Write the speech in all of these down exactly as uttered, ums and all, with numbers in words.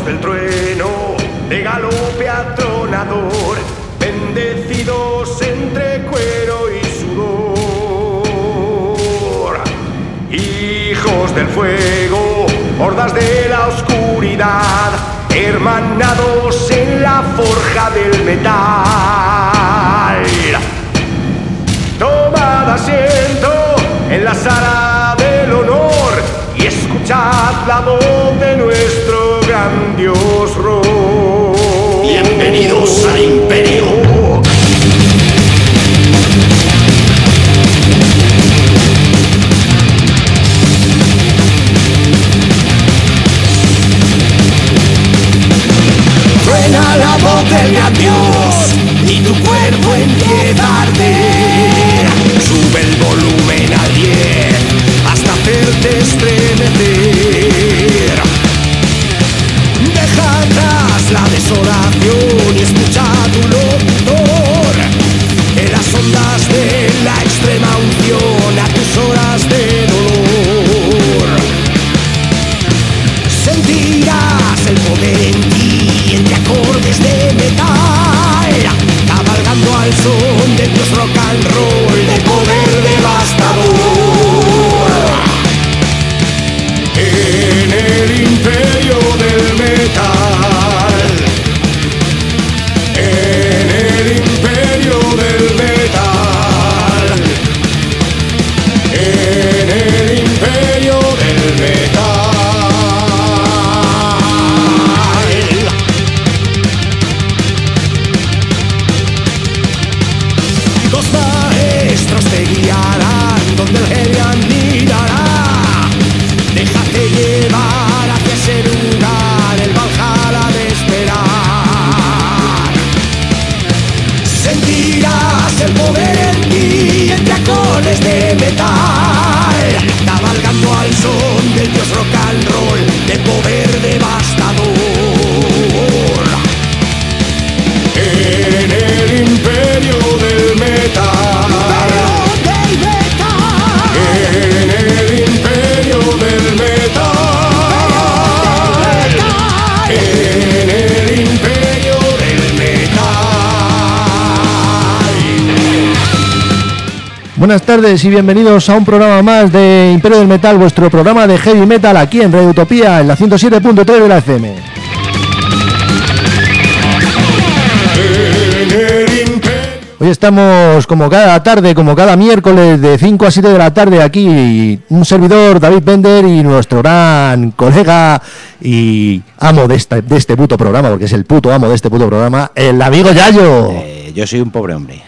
hijos del trueno, de galope atronador, bendecidos entre cuero y sudor. Hijos del fuego, hordas de la oscuridad, hermanados en la forja del metal. Tomad asiento en la sala del honor y escuchad la voz de nuestro gran dios Ro. Bienvenidos al Imperio. Suena la voz del gran dios y tu cuerpo empieza a arder. Sube el volumen al diez hasta hacerte estremecer. Deja atrás la desolación y escucha tu locutor en las ondas de la extrema unción a tus horas de dolor. Sentirás el poder en ti entre acordes de metal, cabalgando al son de Dios rock and roll, de poder devastador. En el imperio del metal, en el imperio del metal, en el imperio del metal. Dos maestros te guiarán donde el Helian mirará. Déjate llevar hacia ese lugar, el Valhalla de esperar. Sentirás el poder en ti entre acordes de metal, cabalgando al son del dios rock and roll, de poder devastador. En el imperio del metal, en el imperio del metal, en el imperio del metal. Buenas tardes y bienvenidos a un programa más de Imperio del Metal, vuestro programa de heavy metal aquí en Radio Utopía, en la ciento siete punto tres de la F M. Hoy estamos como cada tarde, como cada miércoles de cinco a siete de la tarde aquí, un servidor, David Bender, y nuestro gran colega y amo de este, de este puto programa, porque es el puto amo de este puto programa, el amigo Yayo. Eh, yo soy un pobre hombre.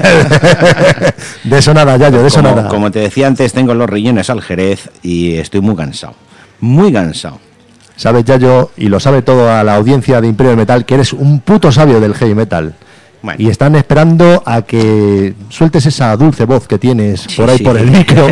De eso nada, Yayo, de eso como, nada. Como te decía antes, tengo los riñones al Jerez y estoy muy cansado. Muy cansado. Sabes, Yayo, y lo sabe toda la audiencia de Imperio del Metal, que eres un puto sabio del heavy metal. Bueno. Y están esperando a que sueltes esa dulce voz que tienes Sí, por ahí sí. por el micro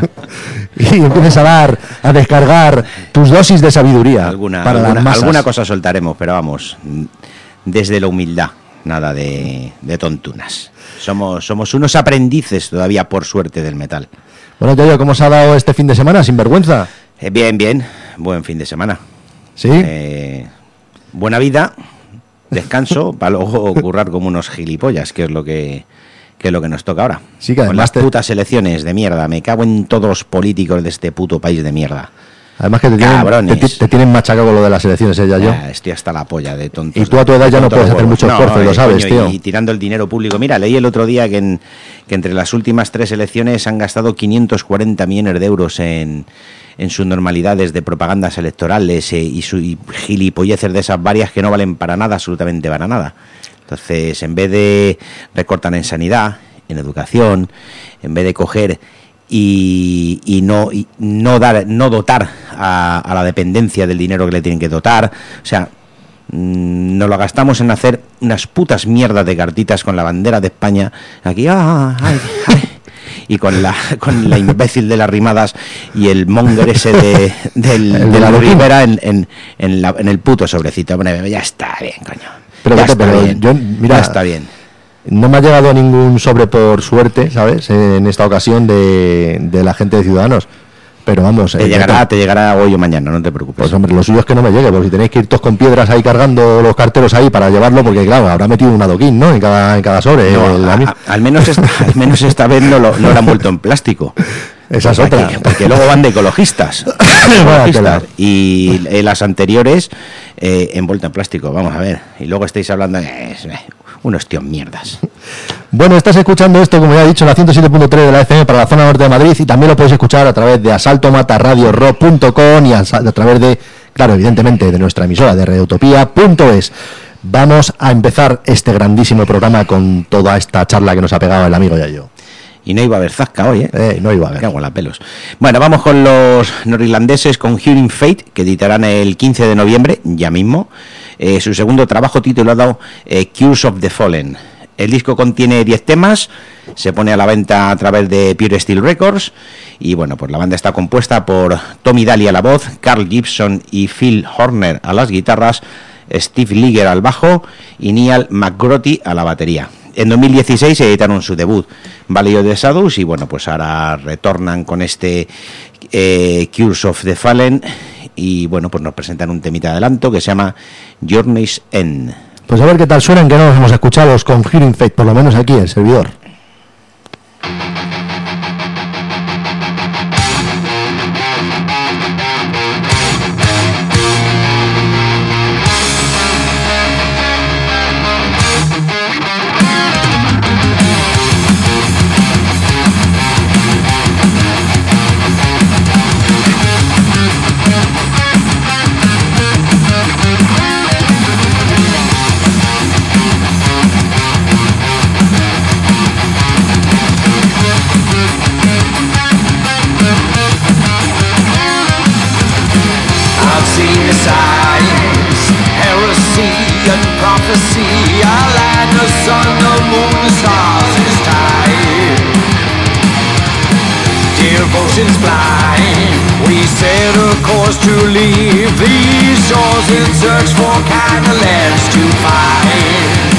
y empieces a dar, a descargar tus dosis de sabiduría Alguna, para alguna, las masas. alguna cosa soltaremos, pero vamos, desde la humildad, nada de, de tontunas. Somos, somos unos aprendices todavía, por suerte, del metal. Bueno, Yayo, ¿cómo se ha dado este fin de semana, sin vergüenza? Eh, bien, bien, buen fin de semana. ¿Sí? Eh, buena vida, descanso, para luego currar como unos gilipollas, que es lo que, que es lo que nos toca ahora. Sí, que Con además las te- putas elecciones de mierda, me cago en todos los políticos de este puto país de mierda. Además que te tienen, Cabrones. te, te tienen machacado con lo de las elecciones, ¿eh, Yayo? Ah, estoy hasta la polla de tontos. Y tú a tu edad ya no tontos puedes hacer huevos. mucho esfuerzo, y lo eh, sabes, coño, tío. Y tirando el dinero público. Mira, leí el otro día que, en, que entre las últimas tres elecciones han gastado quinientos cuarenta millones de euros en, en sus normalidades de propagandas electorales eh, y, su, y gilipolleces de esas varias que no valen para nada, absolutamente para nada. Entonces, en vez de recortar en sanidad, en educación, en vez de coger y, y no y no dar no dotar a, a la dependencia del dinero que le tienen que dotar, o sea, mmm, nos lo gastamos en hacer unas putas mierdas de cartitas con la bandera de España aquí, ah, ay, ay, y con la con la imbécil de las rimadas y el monger ese de, del, El de de la la Lupin. Rivera en, en, en, la, en el puto sobrecito. Bueno, ya está bien, coño. Pero, ya vete, está pero bien, yo, mira, ya está bien. No me ha llegado ningún sobre por suerte, ¿sabes? En esta ocasión de, de la gente de Ciudadanos. Pero vamos... Te, eh, llegará, te llegará hoy o mañana, no te preocupes. Pues hombre, lo suyo es que no me llegue, porque si tenéis que ir todos con piedras ahí cargando los carteros ahí para llevarlo, porque claro, habrá metido un adoquín, ¿no? En cada, en cada sobre. No, el, a, a, al, menos esta, al menos esta vez no lo, no lo han vuelto en plástico. Esa es otra. Porque, porque luego van de ecologistas. ecologistas y eh, las anteriores eh, envuelta en plástico. Vamos a ver. Y luego estáis hablando de eh, unos tíos mierdas. Bueno, estás escuchando esto, como ya he dicho, en la ciento siete punto tres de la F M para la zona norte de Madrid, y también lo podéis escuchar a través de asalto mata radio rock punto com y a, a través de, claro, evidentemente, de nuestra emisora de Radiotopía punto es. Vamos a empezar este grandísimo programa con toda esta charla que nos ha pegado el amigo Yayo. Y no iba a haber zasca hoy, ¿eh? eh no iba a haber. Me cago en la pelos. Bueno, vamos con los norirlandeses, con Hearing Fate, que editarán el quince de noviembre, ya mismo, eh, su segundo trabajo titulado eh, Curse of the Fallen. El disco contiene diez temas, se pone a la venta a través de Pure Steel Records, y bueno, pues la banda está compuesta por Tommy Daly a la voz, Carl Gibson y Phil Horner a las guitarras, Steve Liger al bajo y Neal McGrotty a la batería. En dos mil dieciséis editaron su debut, Valley of the Shadows, y bueno, pues ahora retornan con este eh, Curse of the Fallen, y bueno, pues nos presentan un temita de adelanto que se llama Journey's End. Pues a ver qué tal suenan, que no nos hemos escuchado con Hearing Fate, por lo menos aquí el servidor. To leave these shores in search for kinder lands to find.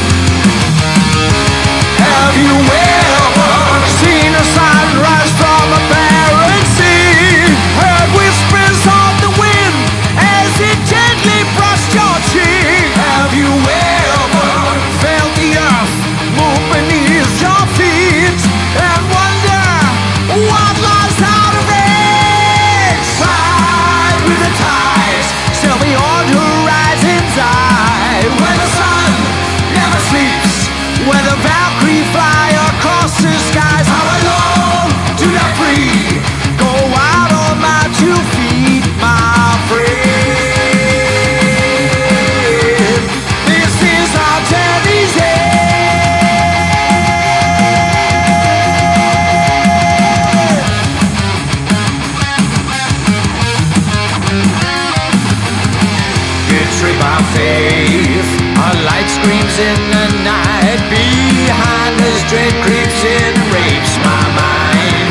Have you ever seen a sunrise from a barren sea? Heard whispers of the wind as it gently brushed your cheek? Have you ever felt the earth move beneath your feet and wonder what lies out of reach? Ride with the tides, sail beyond horizons eye, where the sun never sleeps, where the Valkyrie fly across the skies. How alone, do not free, go out on my two feet, my friend. This is our journey's end. Betrayed by faith, a light screams in the night. Behind us, dread creeps in and rapes my mind.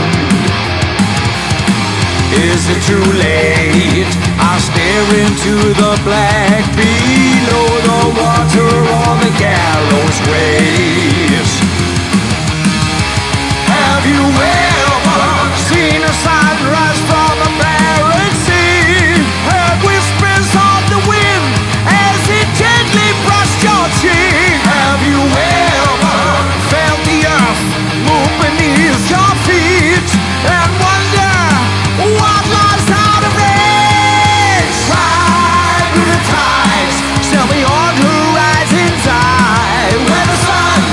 Is it too late? I stare into the black below the water on the gallows waves. Have you ever seen a sunrise from a barren sea? Heard whispers of the wind as it gently brushed your cheek? Have you ever felt the earth move beneath your feet and wonder what lies out of reach? Ride with the tides, sail beyond horizons eye, where the sun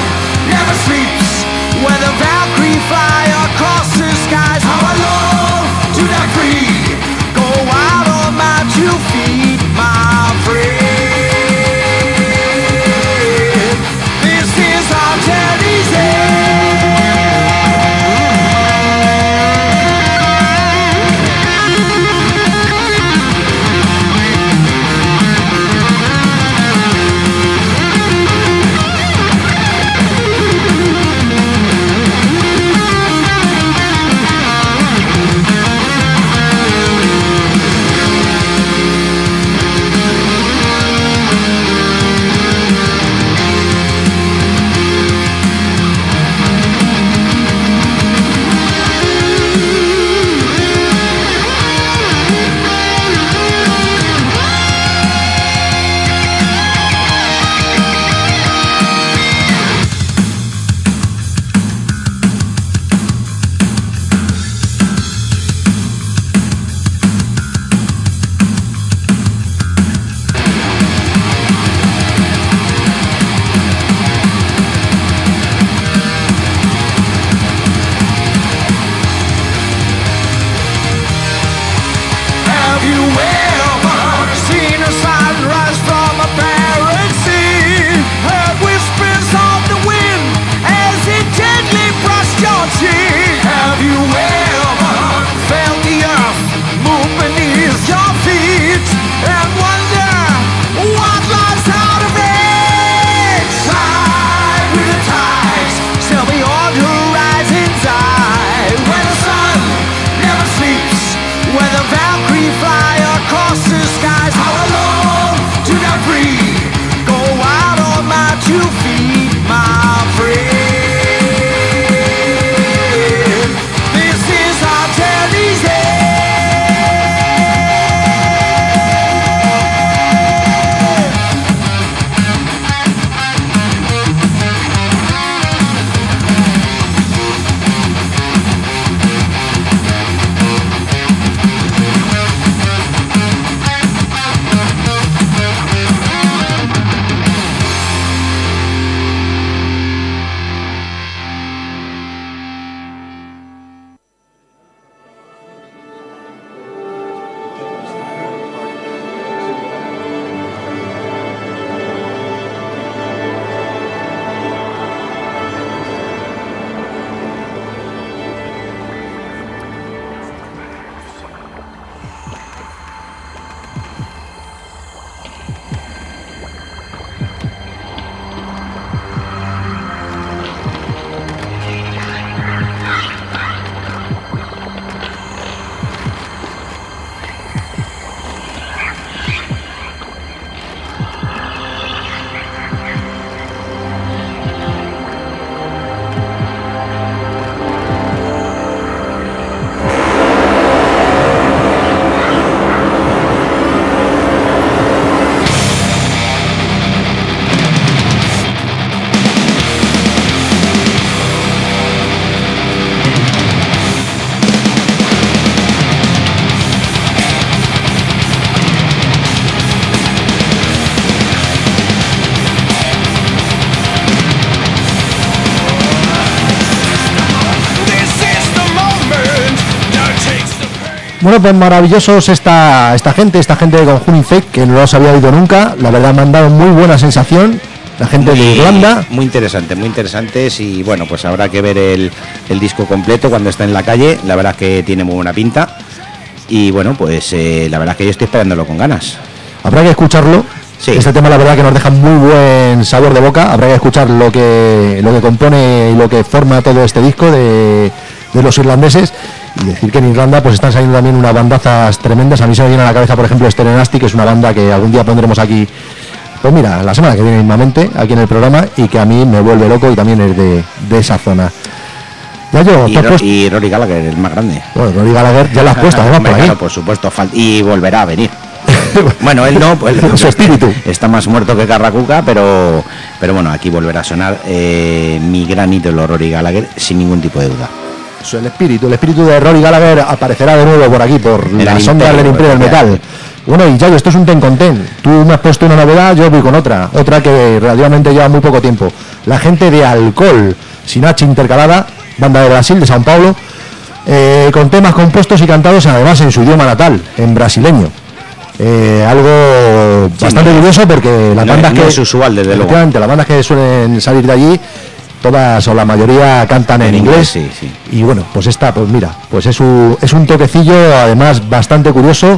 Bueno, pues maravillosos esta, esta gente, esta gente de Conjuring Fake, que no los había oído nunca. La verdad me han dado muy buena sensación. La gente muy, de Irlanda. Muy interesante, muy interesantes. Y bueno, pues habrá que ver el, el disco completo cuando está en la calle. La verdad es que tiene muy buena pinta. Y bueno, pues eh, la verdad es que yo estoy esperándolo con ganas. Habrá que escucharlo. Sí. Este tema la verdad que nos deja muy buen sabor de boca. Habrá que escuchar lo que, lo que compone y lo que forma todo este disco de, de los irlandeses. Y decir que en Irlanda pues están saliendo también unas bandazas tremendas. A mí se me viene a la cabeza, por ejemplo, Sterenasti, que es una banda que algún día pondremos aquí, pues mira, la semana que viene mismamente, aquí en el programa, y que a mí me vuelve loco y también es de, de esa zona. Ya yo, y, Ro y Rory Gallagher, el más grande. Bueno, Rory Gallagher ya lo has puesto, además, por ahí. Claro, por supuesto, y volverá a venir. Bueno, él no, pues su espíritu está más muerto que Carracuca, pero pero bueno, aquí volverá a sonar eh, mi gran ídolo Rory Gallagher sin ningún tipo de duda. Eso, el espíritu, el espíritu de Rory Gallagher aparecerá de nuevo por aquí, por las sombras del Imperio del Metal. Bueno, y ya, esto es un ten con ten. Tú me has puesto una novedad, yo voy con otra, otra que relativamente lleva muy poco tiempo. La gente de Alcohol, sin H intercalada, banda de Brasil, de São Paulo, eh, con temas compuestos y cantados además en su idioma natal, en brasileño. Eh, algo sí, bastante curioso porque las no, bandas no que es usual, desde luego. Las bandas que suelen salir de allí, todas o la mayoría cantan en, en inglés, inglés sí, sí. Y bueno, pues esta, pues mira, pues es un, es un toquecillo además bastante curioso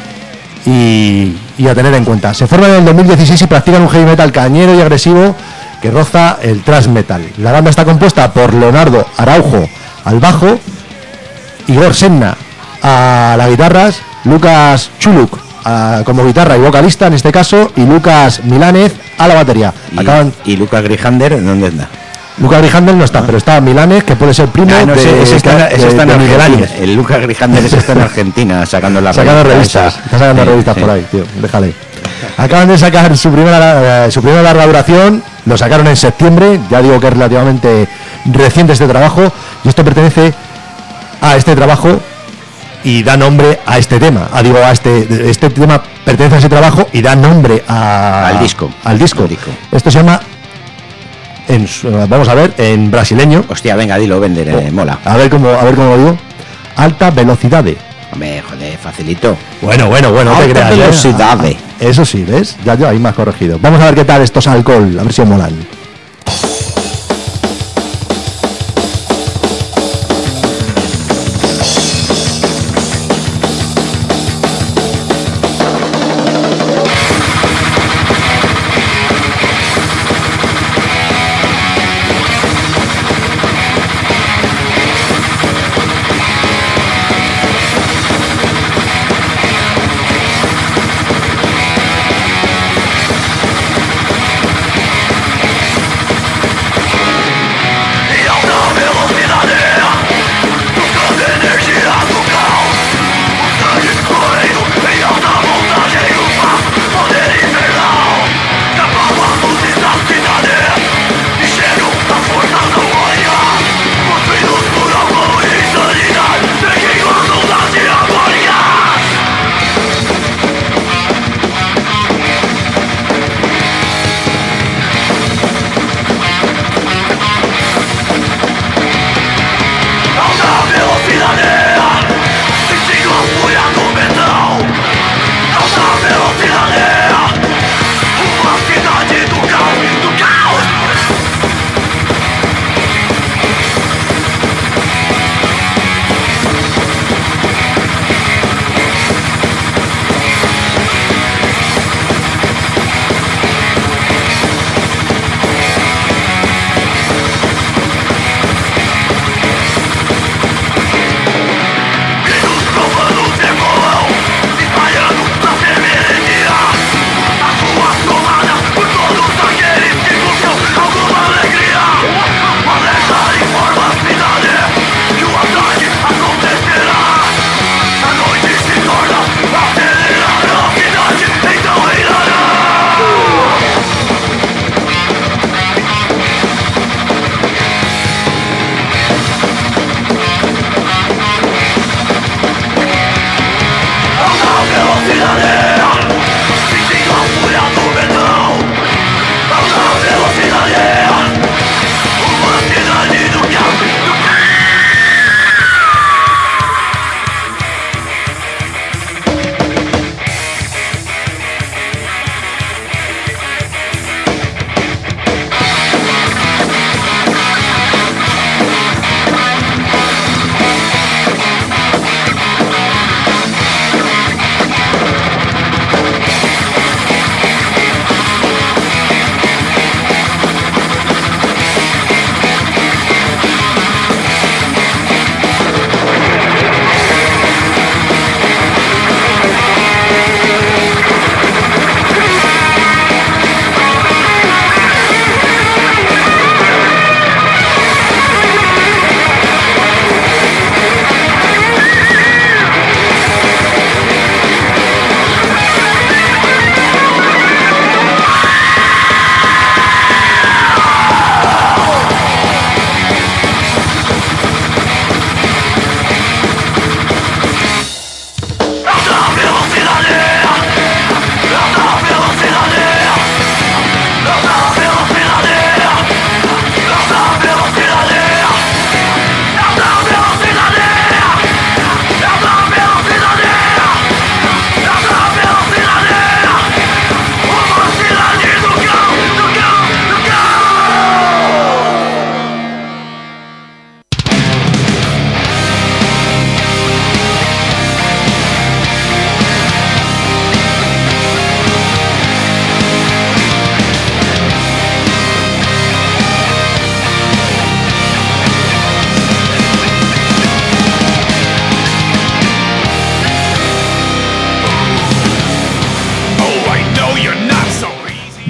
y, y a tener en cuenta. Se forman en el dos mil dieciséis y practican un heavy metal cañero y agresivo que roza el thrash metal. La banda está compuesta por Leonardo Araujo al bajo, Igor Senna a las guitarras, Lucas Chuluk a, como guitarra y vocalista en este caso, y Lucas Milánez a la batería. Y, Acaban... y Lucas Grijander, ¿dónde está? Lucas Grijander no está, ah. pero está Milánez, que puede ser primo ah, no, de, ese, ese está, de, ese está de, en de Argentina. El Lucas Grijander ese está en Argentina sacando las sacando revistas, revistas. Está sacando sí, revistas sí. por ahí, tío, déjale. Acaban de sacar su primera eh, su primera larga duración, lo sacaron en septiembre, ya digo que es relativamente reciente este trabajo, y esto pertenece a este trabajo y da nombre a este tema, a, digo, a este este tema pertenece a ese trabajo y da nombre a, al disco, al disco. Al disco. Esto se llama, en, vamos a ver, en brasileño. Hostia, venga, dilo, vender, eh, mola. A ver cómo, a ver cómo lo digo. Alta velocidad. Hombre, joder, facilito. Bueno, bueno, bueno, no te creas. Alta velocidad. ¿eh? Eso sí, ¿ves? Ya, ya, ahí me has corregido. Vamos a ver qué tal estos Alcohol, a ver si os molan.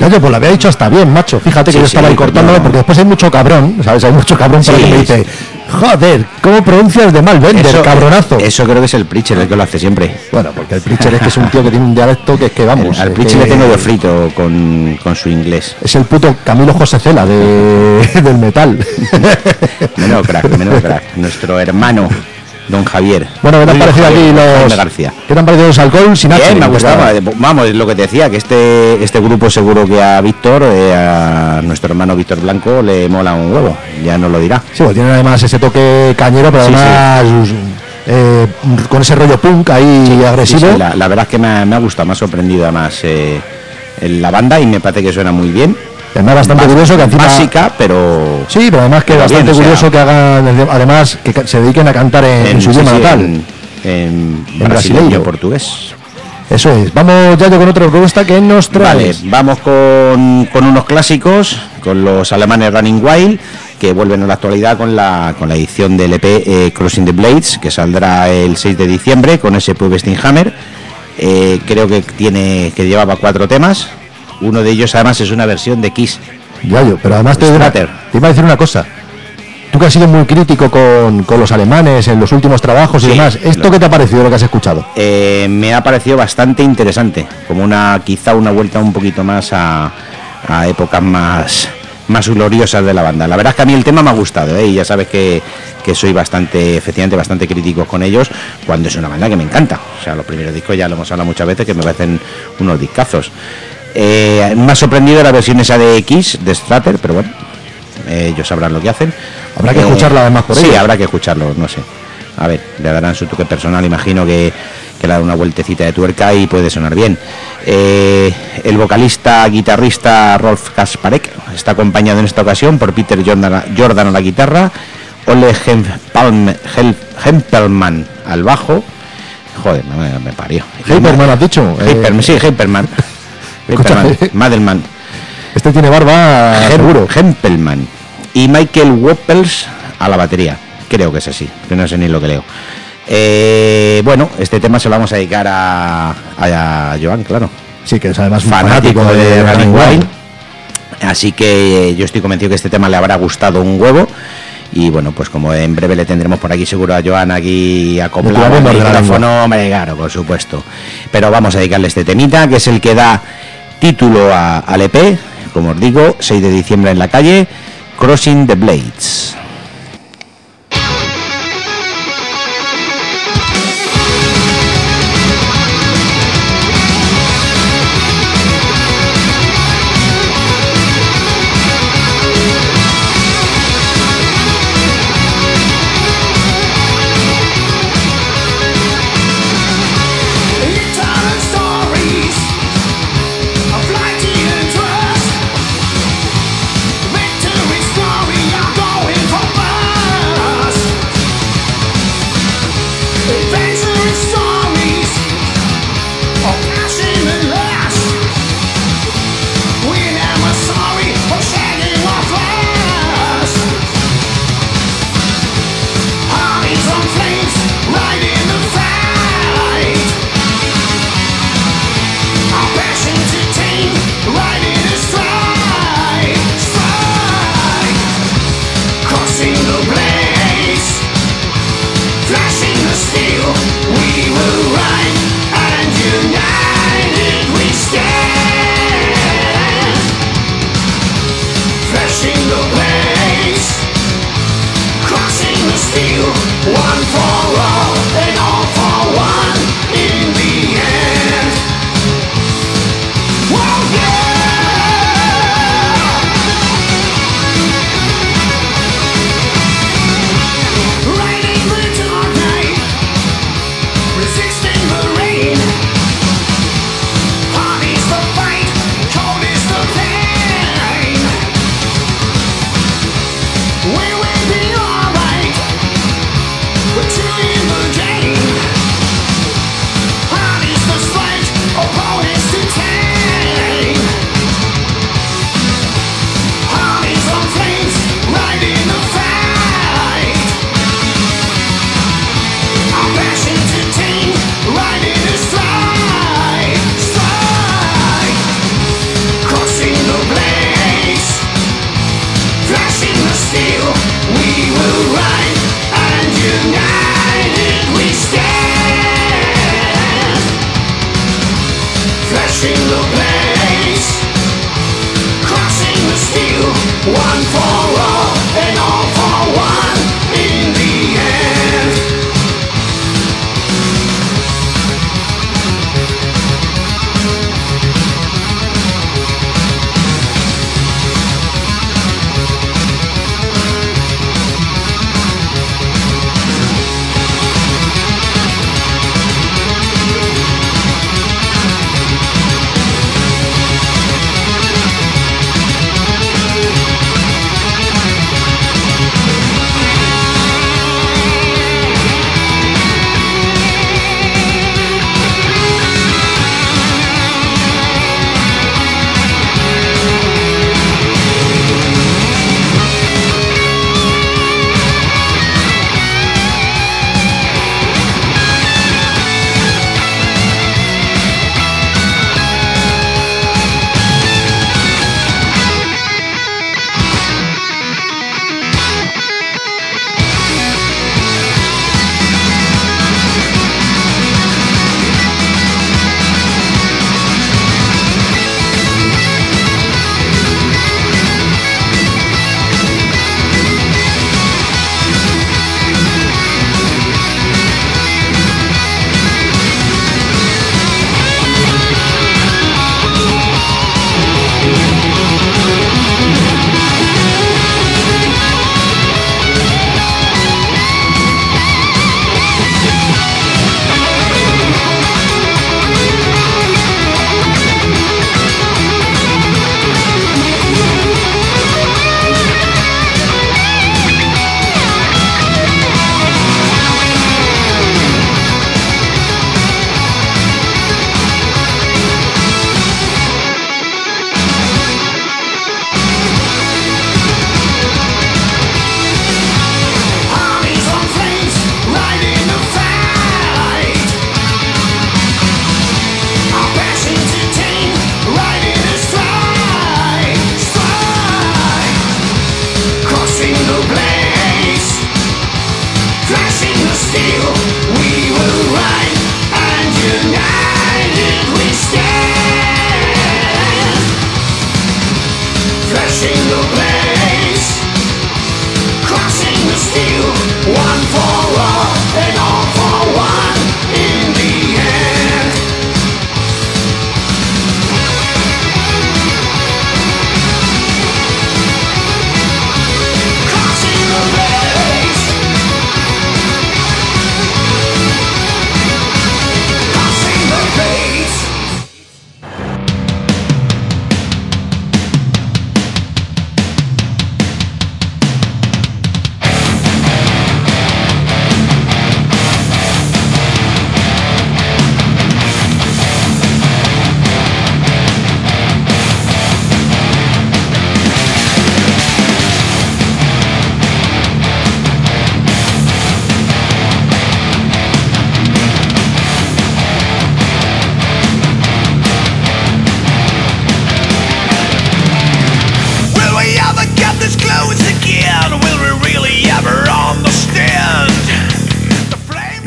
yo pues lo había dicho hasta bien, macho. Fíjate que Sí, yo estaba sí, ahí cortándolo, no. porque después hay mucho cabrón, ¿sabes? Hay mucho cabrón por Sí, ahí que me dice, joder, ¿cómo pronuncias de mal Bender, cabronazo? Eso creo que es el Preacher el que lo hace siempre. Bueno, porque el Preacher es que es un tío que tiene un dialecto que es que vamos. El- al es Preacher que le tengo yo frito con, con su inglés. Es el puto Camilo José Cela de, del metal. Menudo crack, menudo crack. Nuestro hermano, don Javier. Bueno, ¿qué te han Luis parecido Javier aquí Jaime los... García. ¿Qué te han parecido los alcohol sin H? Bien, me ha gustado. Claro. Vamos, es lo que te decía, que este este grupo seguro que a Víctor, eh, a nuestro hermano Víctor Blanco, le mola un huevo. Ya nos lo dirá. Sí, pues tienen además ese toque cañero, pero Sí, además eh, con ese rollo punk ahí agresivo. Sí, sí, la, la verdad es que me ha, me ha gustado, me ha sorprendido además eh, la banda y me parece que suena muy bien. Además bastante Bas- curioso que encima... Básica, pero... Sí, pero además que pero bastante bien, o sea, curioso que hagan, además que ca- se dediquen a cantar en, en su sí, idioma sí, natal. En, en En brasileño, brasileño. portugués. Eso es. Vamos ya yo con otra propuesta que nos Vale, traes. vamos con, con unos clásicos, con los alemanes Running Wild, que vuelven a la actualidad con la con la edición del E P eh, Crossing the Blades, que saldrá el seis de diciembre con ese Pub Stinghammer. Eh, creo que tiene que llevaba cuatro temas. Uno de ellos además es una versión de Kiss. Ya yo, pero además te, te Strater. iba a decir una cosa. Tú que has sido muy crítico con, con los alemanes en los últimos trabajos y Sí, demás, ¿esto lo- qué te ha parecido lo que has escuchado? Eh, me ha parecido bastante interesante, como una quizá una vuelta un poquito más a, a épocas más más gloriosas de la banda. La verdad es que a mí el tema me ha gustado, ¿eh? Y ya sabes que, que soy bastante, efectivamente, bastante crítico con ellos, cuando es una banda que me encanta. O sea, los primeros discos ya lo hemos hablado muchas veces, que me parecen unos discazos. Eh, me ha sorprendido la versión esa de X, de Strater, pero bueno, eh, ellos sabrán lo que hacen. Habrá que Eh, escucharla además por Sí, ellos. habrá que escucharlo, no sé. A ver, le darán su toque personal, imagino que, que le dará una vueltecita de tuerca y puede sonar bien. Eh, el vocalista guitarrista Rolf Kasparek está acompañado en esta ocasión por Peter Jordan, Jordan a la guitarra, Ole Hempelman, Hempelman al bajo. Joder, no me, me parió. Hyperman has dicho. Hyperman, Eh, sí, Hyperman. Escucha, Hyperman, Madelman. Este tiene barba, Hem- seguro. Hempelman y Michael Woppels a la batería, creo que es así, que no sé ni lo que leo. Eh, bueno, este tema se lo vamos a dedicar a, a, a Joan, claro, Sí, que es además un fanático, fanático de, de Running Running Wild, así que eh, yo estoy convencido que este tema le habrá gustado un huevo. Y bueno, pues como en breve le tendremos por aquí seguro a Joan aquí acoplado al tiraremos de la micrófono, hombre, claro, por supuesto. Pero vamos a dedicarle este temita, que es el que da título a- al E P, como os digo, seis de diciembre en la calle, Crossing the Blades. Eternal stories of flighty interest. Victory story, I'm going for first. Adventurous stories of passion and lust. We're never sorry for shedding our flesh. Armies on flames, right in the fight. Our passion to tame, right in a strike, strike. Crossing the blades, flashing the steel, we will ride, and united we stand. Flashing the blades, crossing the steel, one for all and all for one in the end. Whoa, yeah! Riding the dark night, resisting the rain. Hot is the fight, cold is the pain. We will be alright, but you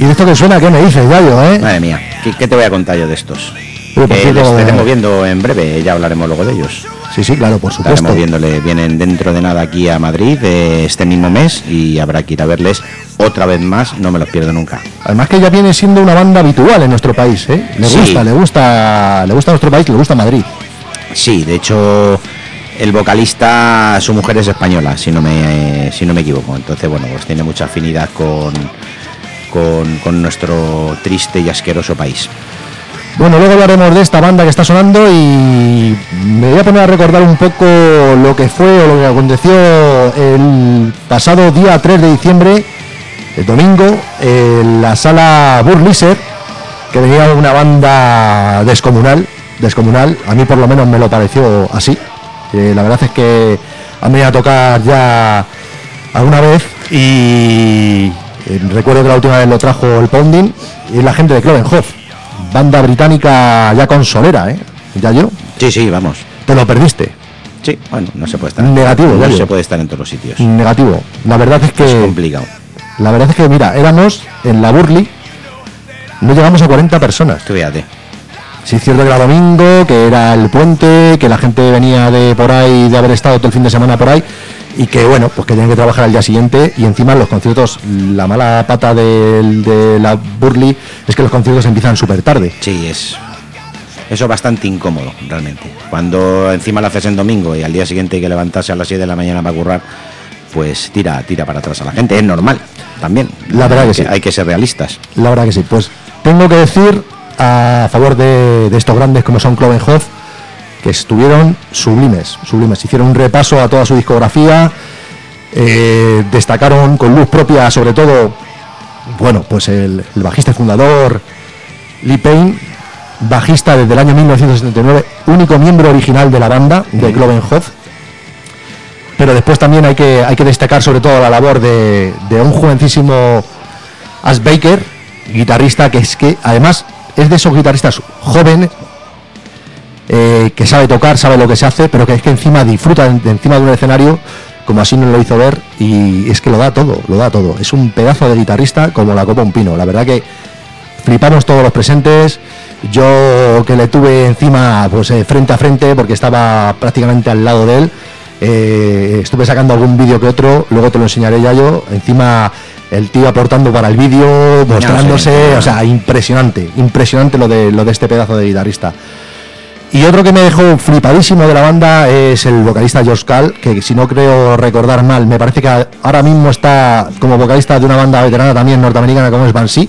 ¿Y de esto que suena? ¿Qué me dices, Yayo, eh? Madre mía, ¿qué, qué te voy a contar yo de estos? Oye, por Que cierto, les eh, estaremos viendo en breve, ya hablaremos luego de ellos. Sí, sí, claro, por supuesto. Estaremos viéndole, vienen dentro de nada aquí a Madrid eh, este mismo mes y habrá que ir a verles otra vez más, no me los pierdo nunca. Además que ya viene siendo una banda habitual en nuestro país, ¿eh? Le Sí. gusta, le gusta, le gusta nuestro país, le gusta Madrid. Sí, de hecho el vocalista, su mujer es española, si no me, eh, si no me equivoco, entonces bueno, pues tiene mucha afinidad con, con, con nuestro triste y asqueroso país. Bueno, luego hablaremos de esta banda que está sonando y me voy a poner a recordar un poco lo que fue o lo que aconteció el pasado día tres de diciembre, el domingo, en la sala Burliser, que venía una banda descomunal, descomunal, a mí por lo menos me lo pareció así. Eh, la verdad es que han venido a tocar ya alguna vez y eh, recuerdo que la última vez lo trajo el Pounding y la gente de Clovenhof. Banda británica ya consolera, ¿eh? Ya yo. Sí, sí, vamos. Te lo perdiste. Sí, bueno, no se puede estar. Negativo, no Yayo. se puede estar en todos los sitios. Negativo. La verdad es que. Es complicado. La verdad es que, mira, éramos en la Burley, no llegamos a cuarenta personas. Tú fíjate. Sí, es cierto que era domingo, que era el puente, que la gente venía de por ahí, de haber estado todo el fin de semana por ahí, y que bueno, pues que tenían que trabajar al día siguiente, y encima los conciertos, la mala pata del- de, la Burley es que los conciertos empiezan súper tarde. Sí, es eso es bastante incómodo, realmente. Cuando encima lo haces en domingo y al día siguiente hay que levantarse a las siete de la mañana para currar, pues tira, tira para atrás a la gente. Es normal, también. La verdad Hay que sí. Hay que ser realistas. La verdad que sí. Pues tengo que decir a favor de, de estos grandes como son Clovenhof, que estuvieron sublimes, sublimes. Hicieron un repaso a toda su discografía, eh, destacaron con luz propia, sobre todo, bueno, pues el, el bajista y fundador Lee Payne, bajista desde el año mil novecientos setenta y nueve, único miembro original de la banda de Clovenhof. Pero después también hay que, hay que destacar sobre todo la labor de, de un jovencísimo Ash Baker, guitarrista que es que además es de esos guitarristas jóvenes eh, que sabe tocar, sabe lo que se hace, pero que es que encima disfruta de, de encima de un escenario, como así nos lo hizo ver, y es que lo da todo, lo da todo. Es un pedazo de guitarrista como la copa un pino. La verdad que flipamos todos los presentes. Yo que le tuve encima, pues eh, frente a frente, porque estaba prácticamente al lado de él. Eh, estuve sacando algún vídeo que otro, luego te lo enseñaré ya yo. Encima el tío aportando para el vídeo, mostrándose, No sé, no. o sea, impresionante, impresionante lo de lo de este pedazo de guitarrista. Y otro que me dejó flipadísimo de la banda es el vocalista Josh Cal, que si no creo recordar mal, me parece que ahora mismo está como vocalista de una banda veterana también norteamericana como es Banshee,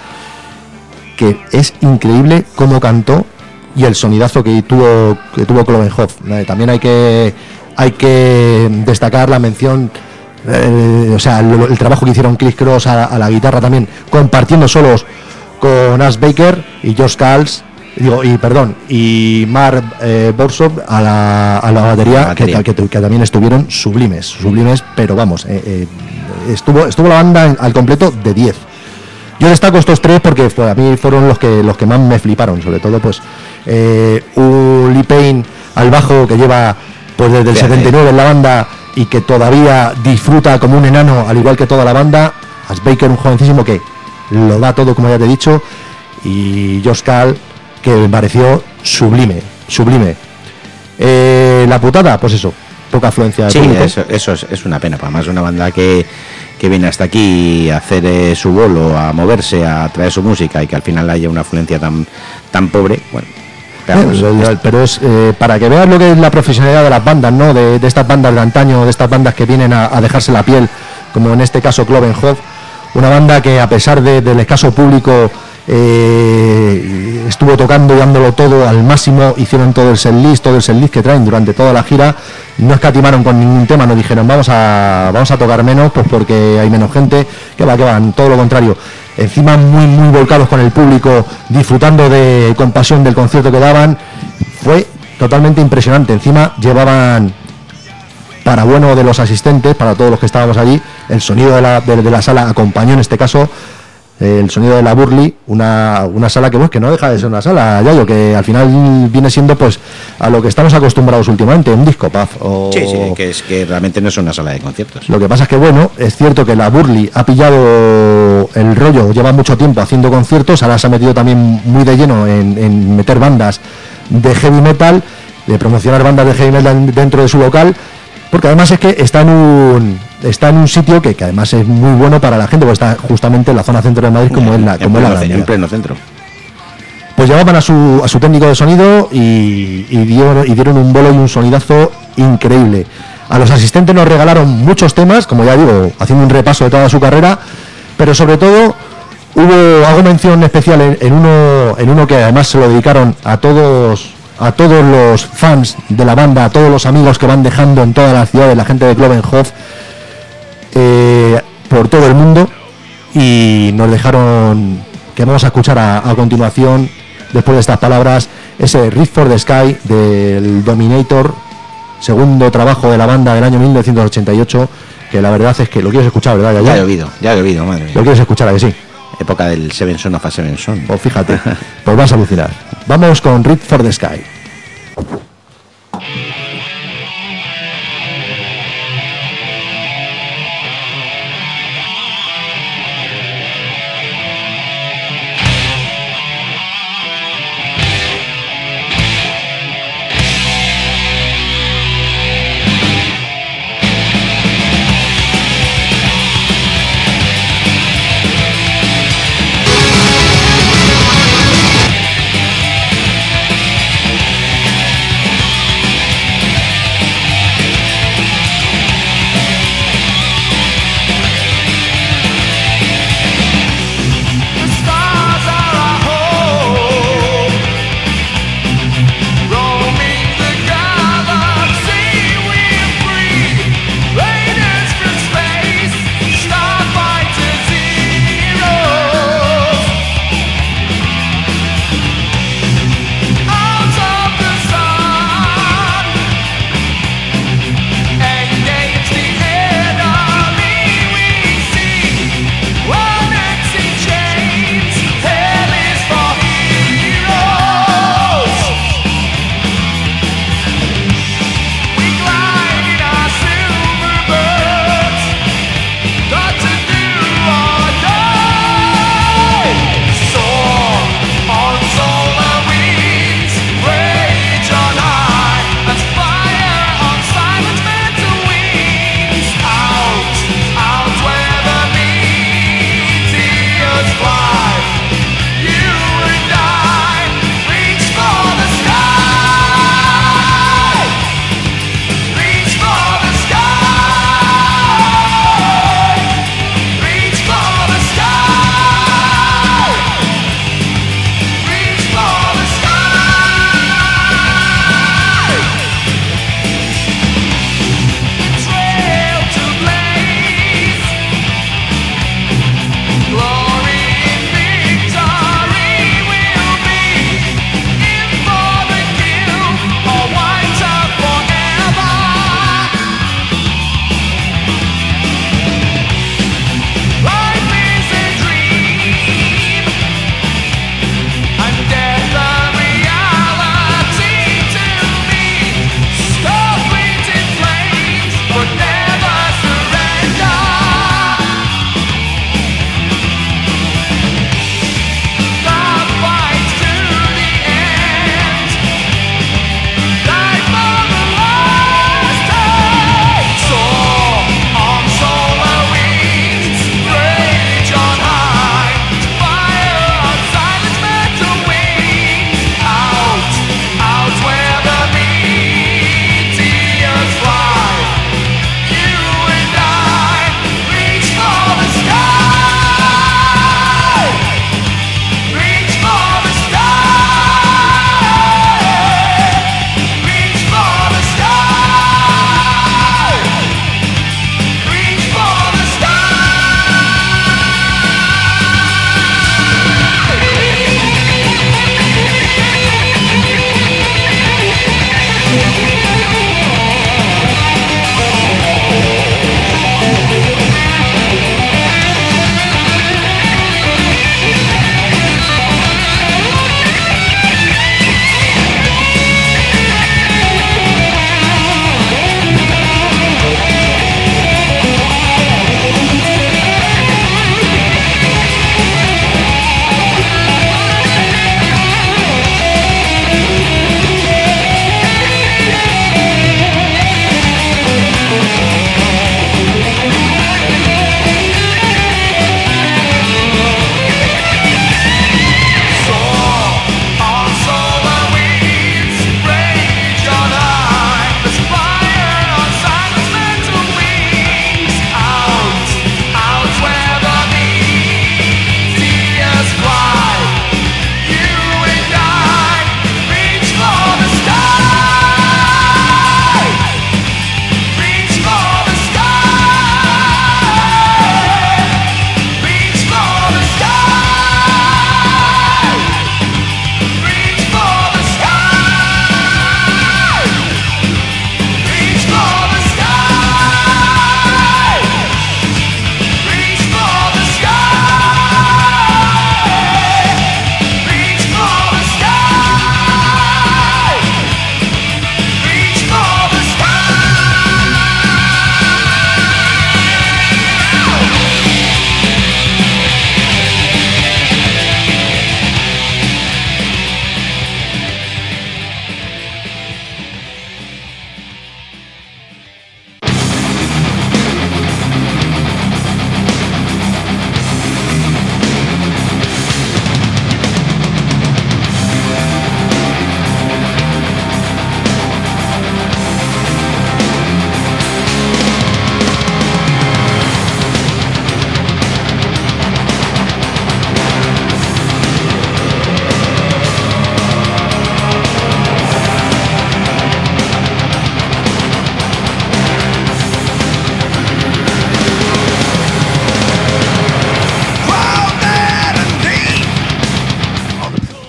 que es increíble cómo cantó y el sonidazo que tuvo que tuvo Clovenhof. Eh, también hay que hay que destacar la mención, eh, o sea, el, el trabajo que hicieron Chris Cross a, a la guitarra también, compartiendo solos con Ash Baker y Josh Cals, digo, y perdón, y Mark eh, Borsov a la, a la batería, La batería. Que, que, que también estuvieron sublimes, sublimes, pero vamos, eh, eh, estuvo estuvo la banda en- al completo de diez. Yo destaco estos tres porque fue, a mí fueron los que los que más me fliparon, sobre todo pues eh, un Lee Payne al bajo que lleva pues desde el Fíjate. setenta y nueve en la banda y que todavía disfruta como un enano al igual que toda la banda. Ash Baker, un jovencísimo que lo da todo como ya te he dicho, y Josh Cal, que me pareció sublime, sublime. Eh, la putada, pues eso, poca afluencia de Sí, público. eso, eso es, es una pena. Además, una banda que, que viene hasta aquí a hacer eh, su bolo, a moverse, a traer su música y que al final haya una afluencia tan, tan pobre. Bueno, pero, Eh, lo- pero es eh, para que veas lo que es la profesionalidad de las bandas, ¿no? De, de estas bandas de antaño, de estas bandas que vienen a, a dejarse la piel, como en este caso Clovenhof, una banda que a pesar de- del escaso público eh, estuvo tocando y dándolo todo al máximo, hicieron todo el setlist, todo el setlist que traen durante toda la gira, no escatimaron con ningún tema, no dijeron vamos a vamos a tocar menos, pues porque hay menos gente, que va, que van, todo lo contrario. Encima muy muy volcados con el público, disfrutando de con pasión del concierto que daban. Fue totalmente impresionante. Encima llevaban, para bueno de los asistentes, para todos los que estábamos allí, el sonido de la, de, de la sala acompañó en este caso el sonido de la Burley, una, una sala que, pues, que no deja de ser una sala, Yayo, que al final viene siendo pues a lo que estamos acostumbrados últimamente, un disco pub. O... Sí, sí, que es que realmente no es una sala de conciertos. Lo que pasa es que, bueno, es cierto que la Burley ha pillado el rollo, lleva mucho tiempo haciendo conciertos, ahora se ha metido también muy de lleno en, en meter bandas de heavy metal, de promocionar bandas de heavy metal dentro de su local, porque además es que está en un está en un sitio que, que además es muy bueno para la gente, porque está justamente en la zona centro de Madrid, como es la como en, es la pleno, en pleno centro. Pues llamaban a su a su técnico de sonido y, y, dieron, y dieron un bolo y un sonidazo increíble. A los asistentes nos regalaron muchos temas, como ya digo, haciendo un repaso de toda su carrera, pero sobre todo hubo hago mención especial en, en uno en uno que además se lo dedicaron a todos a todos los fans de la banda, a todos los amigos que van dejando en todas las ciudades, la gente de Clovenhof, eh, por todo el mundo, y nos dejaron, que vamos a escuchar a, a continuación, después de estas palabras, ese Rift for the Sky del Dominator, segundo trabajo de la banda del año mil novecientos ochenta y ocho, que la verdad es que lo quieres escuchar, ¿verdad? Ya, ya he oído, ya he oído, madre mía. Lo quieres escuchar, ¿a que sí? Época del Seven Son of a Seven Son. Pues fíjate, pues vas a alucinar. Vamos con Rift for the Sky.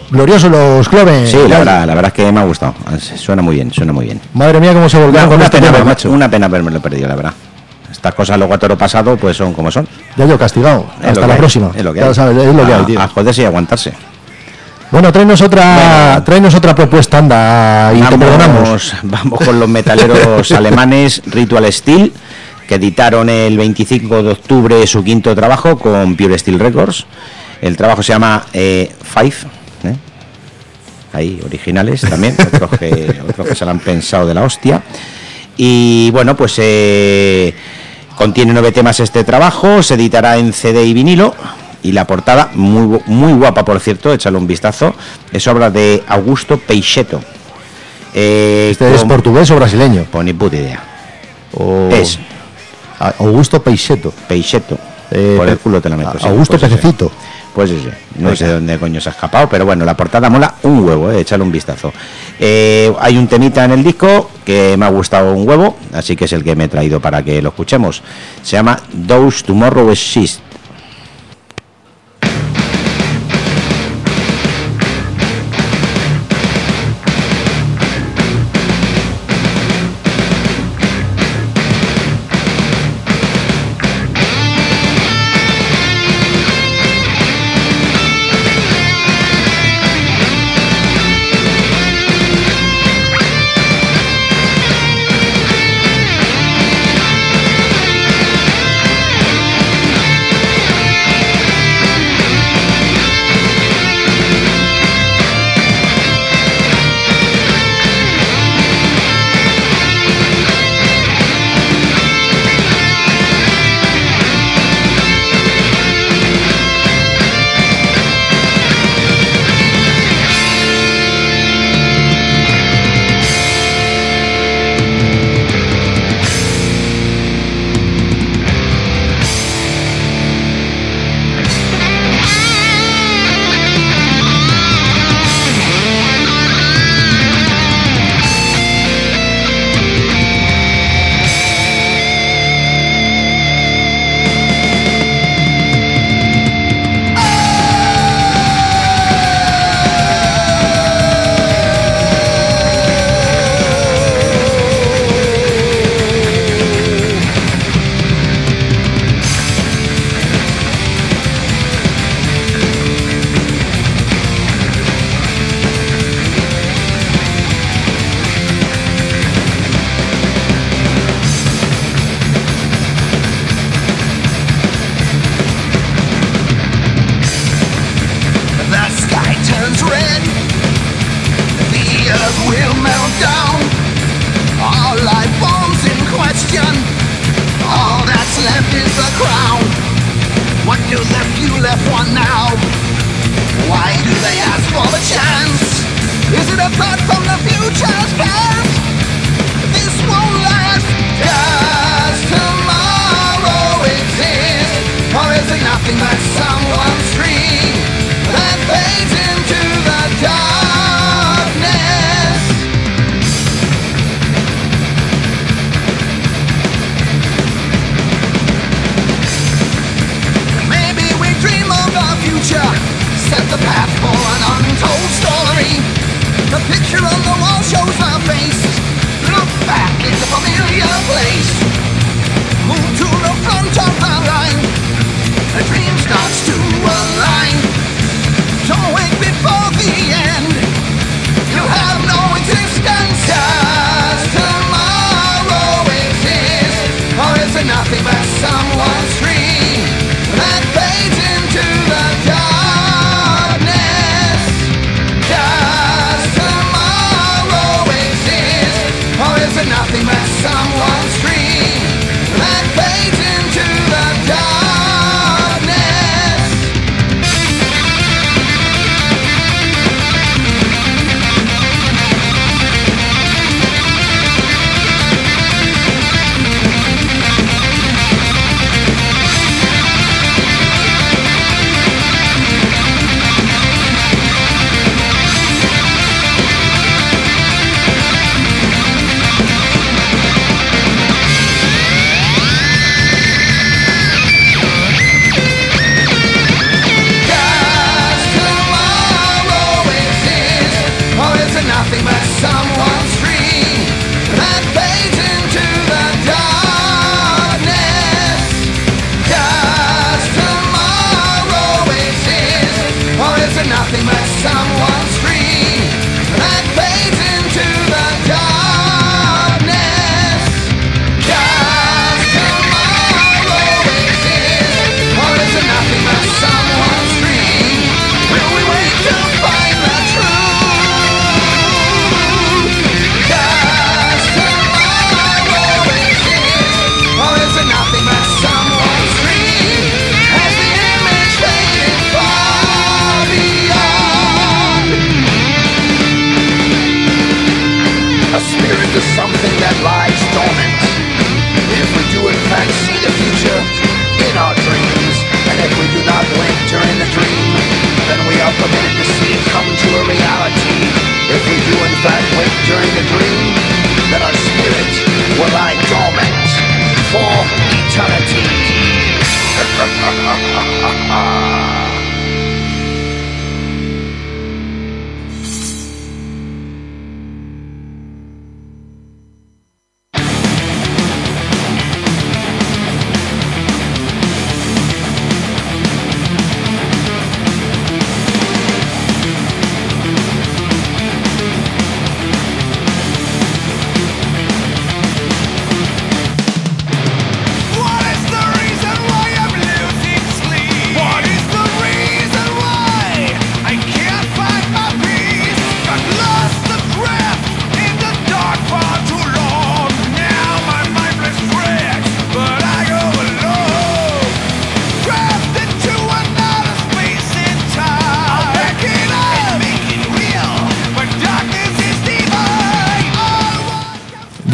gloriosos los Cloven. Sí, la verdad, la verdad es que me ha gustado. Suena muy bien, suena muy bien. Madre mía, cómo se volcaron Una, con una este pena, tema, haberme- macho. una pena haberme lo perdido, la verdad. Estas cosas luego a toro pasado pues son como son. Ya yo castigado. Es lo Hasta que la hay, próxima. Es lo que Ya hay. lo sabes, es lo que a, hay, tío. a joderse y aguantarse. Bueno, tráenos otra, Bueno. tráenos otra propuesta, anda, y te perdonamos. Vamos con los metaleros alemanes Ritual Steel, que editaron el veinticinco de octubre su quinto trabajo con Pure Steel Records. El trabajo se llama eh, Five. ¿eh? Ahí, originales también, otros que, otros que se lo han pensado de la hostia. Y bueno, pues eh, contiene nueve temas este trabajo, se editará en C D y vinilo. Y la portada, muy, gu- muy guapa por cierto, échale un vistazo, es obra de Augusto Peixoto. Eh, Este es con- portugués o brasileño. Pues ni puta idea. O... Es A- Augusto Peixoto. Peixoto. Eh, por el Pe- culo te la meto. a- sí, Augusto pues ese. Pececito. Pues ese. No sé de dónde coño se ha escapado, pero bueno, la portada mola un huevo, eh, échale un vistazo. Eh, hay un temita en el disco que me ha gustado un huevo, así que es el que me he traído para que lo escuchemos. Se llama Those Tomorrow Exist. The sky turns red, the earth will melt down. All life forms in question, all that's left is the crown. What do the few left want now? Why do they ask for the chance? Is it a thought from the future's past? This won't last. Does tomorrow exist? Or is it nothing but someone's dream that fades into the darkness? Maybe we dream of the future, set the path for an untold story. The picture on the wall shows our face. Look back in the familiar place. Move to the front of the line. The dream starts to align. Don't wait before the end. You have no existence. Does tomorrow exist? Or is it nothing but someone's dream that fades into the darkness? Does tomorrow exist?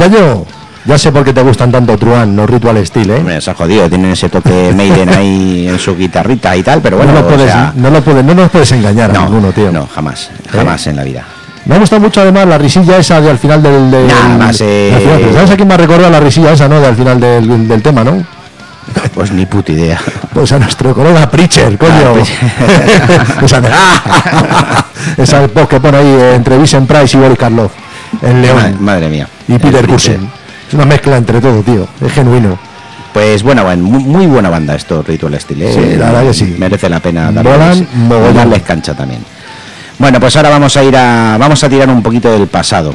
Yayo, ya sé por qué te gustan tanto Truán, no Ritual Steel, ¿eh? Me se ha jodido, tienen ese toque Maiden ahí en su guitarrita y tal, pero bueno, no, lo puedes, o sea, no, lo puedes, no nos puedes engañar no, a ninguno, tío. No, jamás, jamás ¿Eh? en la vida. Me ha gustado mucho además la risilla esa de al final del... del Nada más, eh... al final, ¿sabes a quién me ha recordado la risilla esa, no? De al final del, del tema, ¿no? Pues ni puta idea. Pues a nuestro colega Preacher, coño. Ah, esa, de, ¡ah! Esa voz que pone ahí entre Vincent Price y Boris Karloff, el León. Madre, madre mía. Y Peter Cushing. Es una mezcla entre todo, tío. Es genuino. Pues bueno, bueno muy, muy buena banda esto, Ritual Steel, ¿eh? Sí, la verdad que sí. Merece la pena darles, darles cancha también. Bueno, pues ahora vamos a ir a vamos a tirar un poquito del pasado.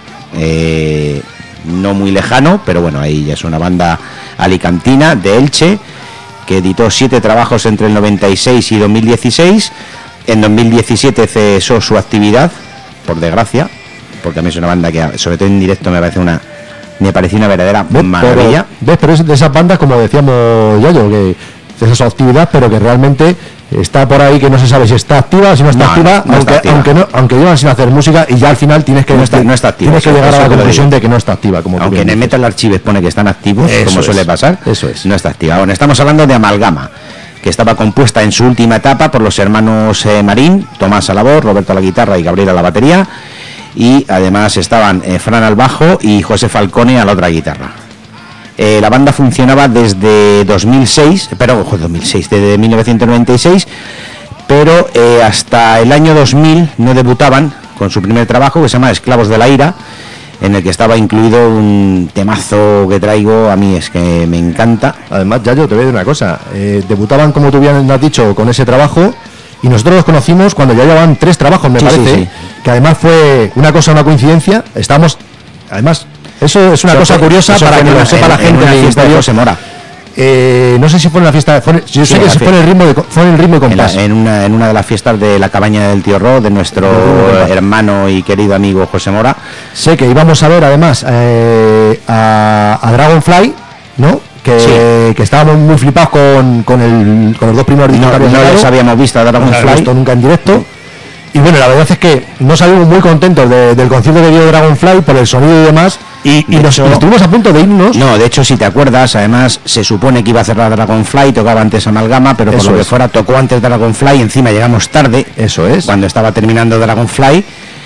Eh, no muy lejano, pero bueno, ahí ya es una banda alicantina de Elche que editó siete trabajos entre el noventa y seis y dos mil dieciséis. En dos mil diecisiete cesó su actividad, por desgracia, porque a mí es una banda que, sobre todo en directo, me parece una me pareció una verdadera ¿Ves? maravilla. Pero, ¿ves? Pero es de esas bandas, como decíamos Yayo, que cesa su actividad, pero que realmente está por ahí, que no se sabe si está activa o si no está no, activa, no, no aunque, está activa. Aunque, no, aunque llevan sin hacer música y ya al final tienes que, no está, no está activa, tienes que llegar a la conclusión de que no está activa. Como aunque en el Metal Archives pone que están activos, eso como es, suele pasar, eso es. No está activa. Bueno, estamos hablando de Amalgama, que estaba compuesta en su última etapa por los hermanos eh, Marín, Tomás a la voz, Roberto a la guitarra y Gabriel a la batería, y además estaban eh, Fran al bajo y José Falcone a la otra guitarra. Eh, la banda funcionaba desde dos mil seis, pero ojo, dos mil seis, desde mil novecientos noventa y seis, pero eh, hasta el año dos mil no debutaban con su primer trabajo, que se llama Esclavos de la Ira, en el que estaba incluido un temazo que traigo, a mí es que me encanta. Además, ya yo te voy a decir una cosa, eh, debutaban, como tú bien has dicho, con ese trabajo, y nosotros los conocimos cuando ya llevaban tres trabajos, me sí, parece, sí, sí. que además fue una cosa, una coincidencia, estábamos, además... Eso es una eso cosa fue, curiosa para que lo sepa en, la gente en una fiesta de José Mora. Eh, no sé si fue en la fiesta, fue, yo sí, sé que fue en el ritmo de, fue en el ritmo de compás. En, la, en, una, en una de las fiestas de la cabaña del tío Ro, de nuestro de hermano y querido amigo José Mora. Sé que íbamos a ver además eh, a, a Dragonfly, ¿no? Que, sí. que estábamos muy flipados con, con, el, con los dos primeros discos. No, no les habíamos visto a Dragonfly. No visto nunca en directo. Sí. Y bueno, la verdad es que nos salimos muy contentos de, del concierto que dio Dragonfly por el sonido y demás. Y, y nos hecho, estuvimos a punto de irnos. No, de hecho, si te acuerdas, además se supone que iba a cerrar Dragonfly, tocaba antes Amalgama, pero por Eso lo que es. fuera tocó antes Dragonfly, encima llegamos tarde. Eso es. Cuando estaba terminando Dragonfly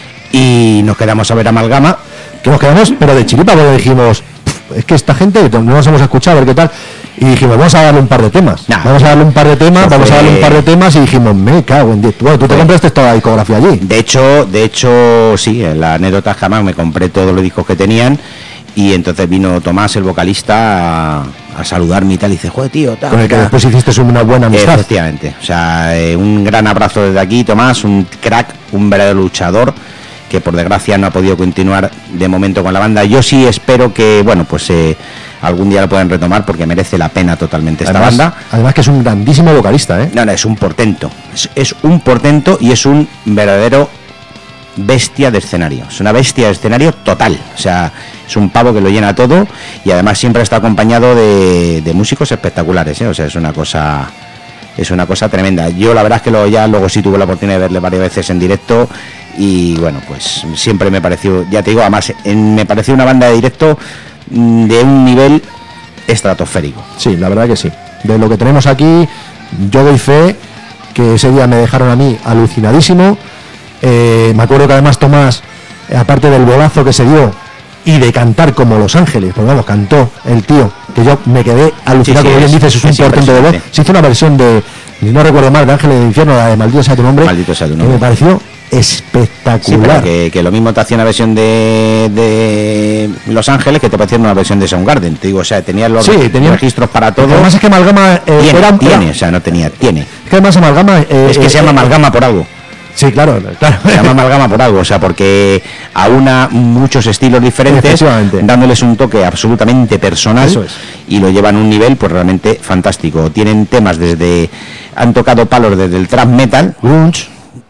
y nos quedamos a ver Amalgama. Que nos quedamos, pero de chiripa, porque dijimos, es que esta gente no nos hemos escuchado, a ver qué tal. Y dijimos, vamos a darle un par de temas. Nah, vamos a darle un par de temas, vamos fue... a darle un par de temas. Y dijimos, me cago en diez. Bueno, tú te fue... compraste toda la discografía allí. De hecho, de hecho, sí, en la anécdota jamás me compré todos los discos que tenían. Y entonces vino Tomás, el vocalista, a, a saludarme y tal, y dice, joder, tío, tal. Con el que tal. Después hiciste una buena amistad. Efectivamente. O sea, eh, un gran abrazo desde aquí, Tomás, un crack, un verdadero luchador, que por desgracia no ha podido continuar de momento con la banda. Yo sí espero que, bueno, pues eh, algún día lo puedan retomar, porque merece la pena totalmente esta además, banda. Además que es un grandísimo vocalista, ¿eh? No, no, es un portento. Es, es un portento y es un verdadero bestia de escenario. Es una bestia de escenario total. O sea, es un pavo que lo llena todo y además siempre está acompañado de, de músicos espectaculares, ¿eh? O sea, es una cosa... Es una cosa tremenda. Yo la verdad es que lo, ya luego sí tuve la oportunidad de verle varias veces en directo y bueno, pues siempre me pareció, ya te digo, además en, me pareció una banda de directo de un nivel estratosférico. Sí, la verdad que sí. De lo que tenemos aquí, yo doy fe que ese día me dejaron a mí alucinadísimo. Eh, me acuerdo que además Tomás, aparte del bolazo que se dio y de cantar como Los Ángeles, pues vamos, cantó el tío, que yo me quedé alucinado, sí, sí, como bien dices, es un portento de voz. Se hizo una versión de, no recuerdo mal, de Ángeles del Infierno, la de Maldito sea tu nombre, Maldito sea tu nombre, que me pareció espectacular. Sí, que, que lo mismo te hacía una versión de, de Los Ángeles que te parecía una versión de Soundgarden, te digo, o sea, tenía los sí, tenía registros para todo. Además es que Amalgama eh, tiene, era, tiene era, o sea, no tenía, tiene. Es que además Amalgama eh, es que eh, se llama Amalgama por algo. Sí, claro, claro. Se llama Amalgama por algo, o sea, porque aúna muchos estilos diferentes, dándoles un toque absolutamente personal. Eso es. Y lo llevan a un nivel pues realmente fantástico. Tienen temas desde, han tocado palos desde el trap metal, grunge,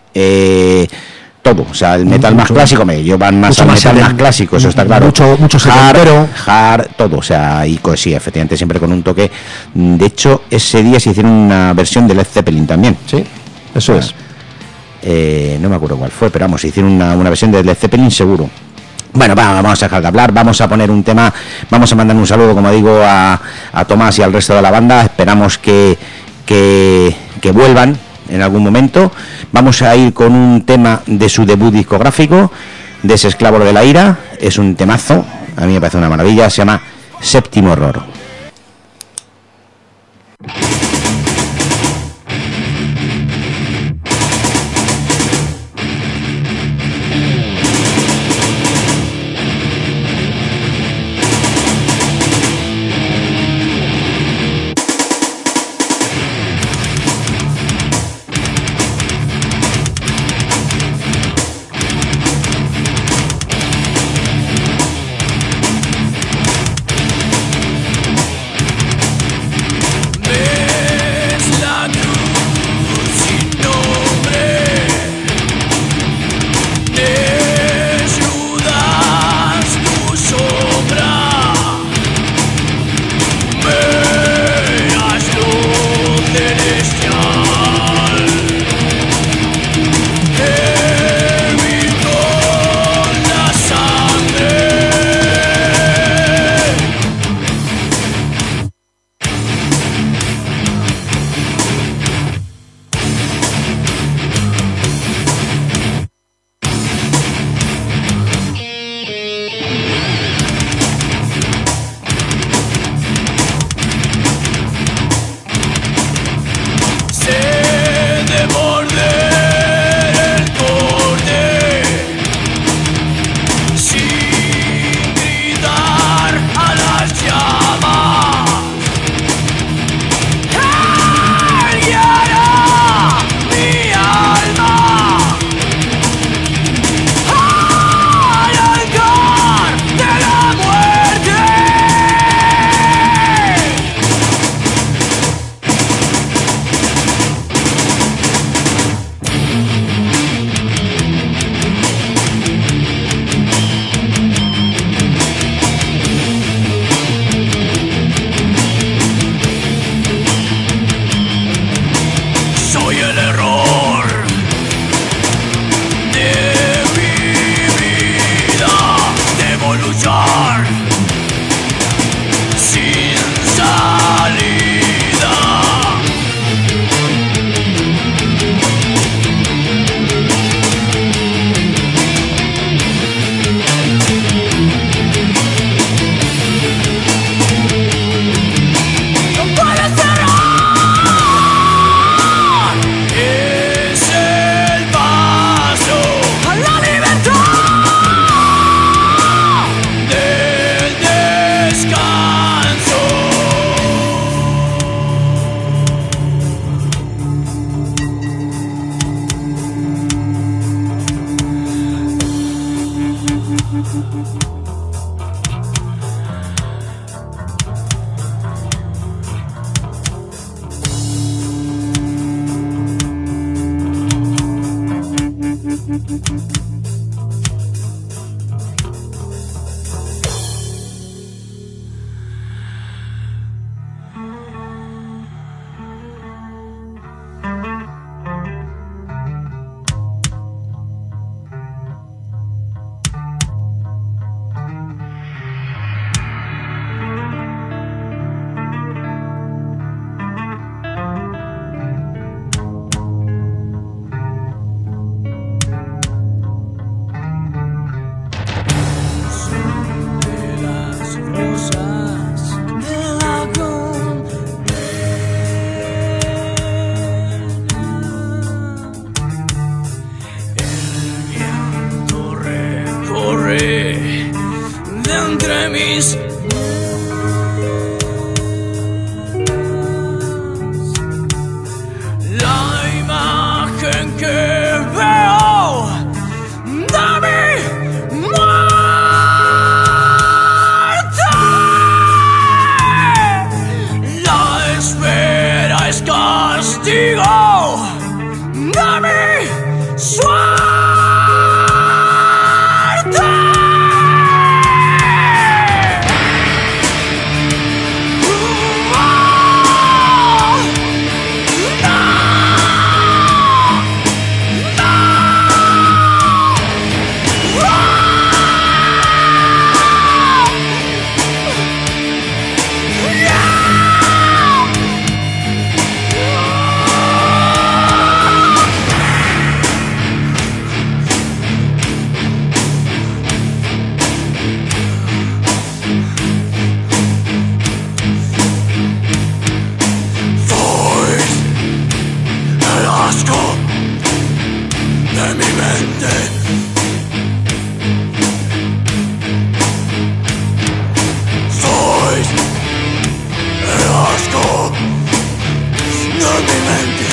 eh, todo, o sea, el metal mucho, más clásico, me llevan más al metal más clásico, eso está claro. Mucho, mucho hard, hard, todo, o sea, y sí, efectivamente siempre con un toque. De hecho, ese día se hicieron una versión de Led Zeppelin también. Sí, eso ah. es. Eh, no me acuerdo cuál fue, pero vamos, hicieron una, una versión de Led Zeppelin seguro. Bueno, va, vamos a dejar de hablar, vamos a poner un tema, vamos a mandar un saludo, como digo, a, a Tomás y al resto de la banda. Esperamos que, que, que vuelvan en algún momento. Vamos a ir con un tema de su debut discográfico, de ese Esclavo de la Ira. Es un temazo, a mí me parece una maravilla, se llama Séptimo Error. mi mente.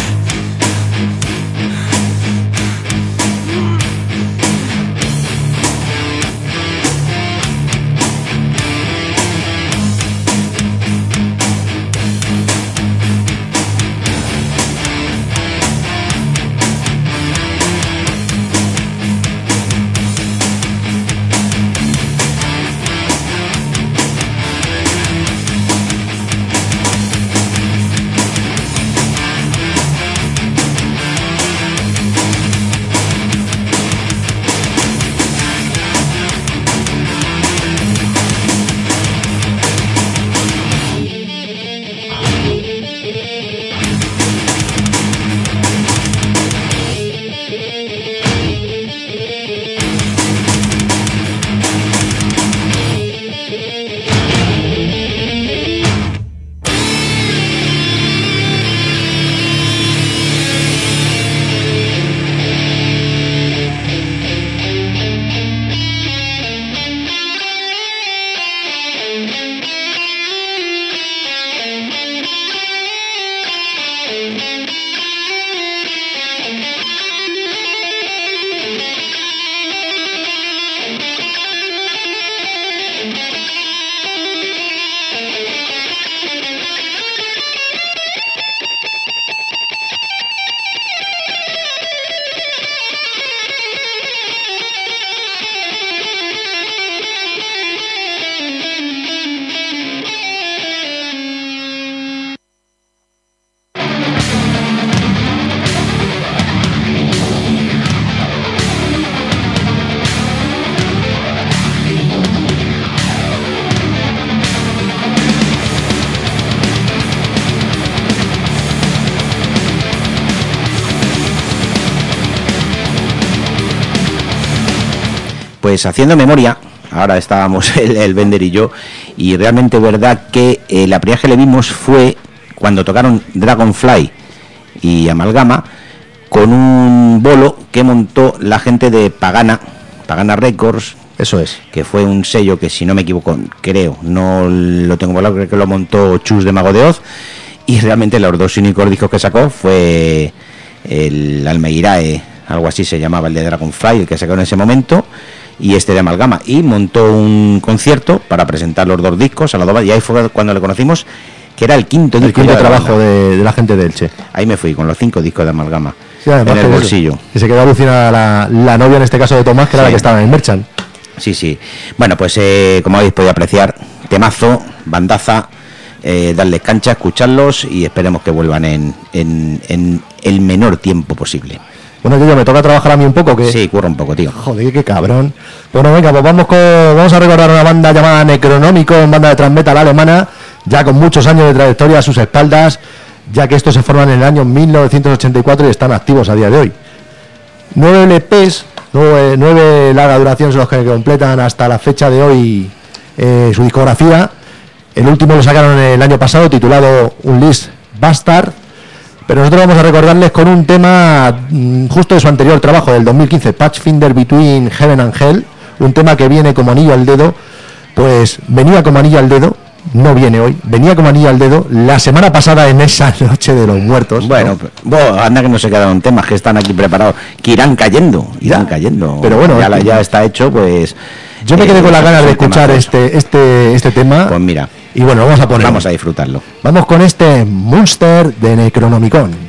Pues haciendo memoria, ahora estábamos el, el Bender y yo, y realmente verdad que eh, la primera que le vimos fue cuando tocaron Dragonfly y Amalgama, con un bolo que montó la gente de Pagana, Pagana Records. Eso es. Que fue un sello que, si no me equivoco, creo, no lo tengo por lado, creo que lo montó Chus de Mago de Oz, y realmente los dos únicos discos que sacó fue el Almeirae, algo así se llamaba, el de Dragonfly, el que sacó en ese momento, y este de Amalgama, y montó un concierto para presentar los dos discos a la doba, y ahí fue cuando le conocimos, que era el quinto el disco quinto de trabajo la de, de la gente de Elche. Ahí me fui con los cinco discos de Amalgama, sí, además, en el que bolsillo. Eso, que se quedó alucinada la, la novia, en este caso de Tomás, que sí, era la que estaba en el Merchant. Sí, sí. Bueno, pues eh, como habéis podido apreciar, temazo, bandaza, eh, darles cancha, escucharlos y esperemos que vuelvan en, en, en el menor tiempo posible. Bueno, yo me toca trabajar a mí un poco, que sí, curra un poco, tío. Joder, qué cabrón. Bueno, venga, pues vamos con, vamos a recordar una banda llamada Necronomicon, banda de thrash metal alemana, ya con muchos años de trayectoria a sus espaldas, ya que estos se forman en el año mil novecientos ochenta y cuatro y están activos a día de hoy. Nueve L Pes, nueve, nueve larga duración son los que completan hasta la fecha de hoy eh, su discografía. El último lo sacaron el año pasado, titulado Unleashed Bastard. Pero nosotros vamos a recordarles con un tema mmm, justo de su anterior trabajo, del dos mil quince, Patchfinder Between Heaven and Hell, un tema que viene como anillo al dedo, pues venía como anillo al dedo, no viene hoy, venía como anillo al dedo la semana pasada en esa noche de los muertos. Bueno, ¿no? Bueno, anda que no se quedaron temas que están aquí preparados, que irán cayendo, irán ya, cayendo. Pero bueno, ya, la, ya está hecho, pues... Yo me quedé eh, con las ganas de escuchar este, este, este tema. Pues mira. Y bueno, vamos a poner. Vamos a disfrutarlo. Vamos con este Monster de Necronomicon.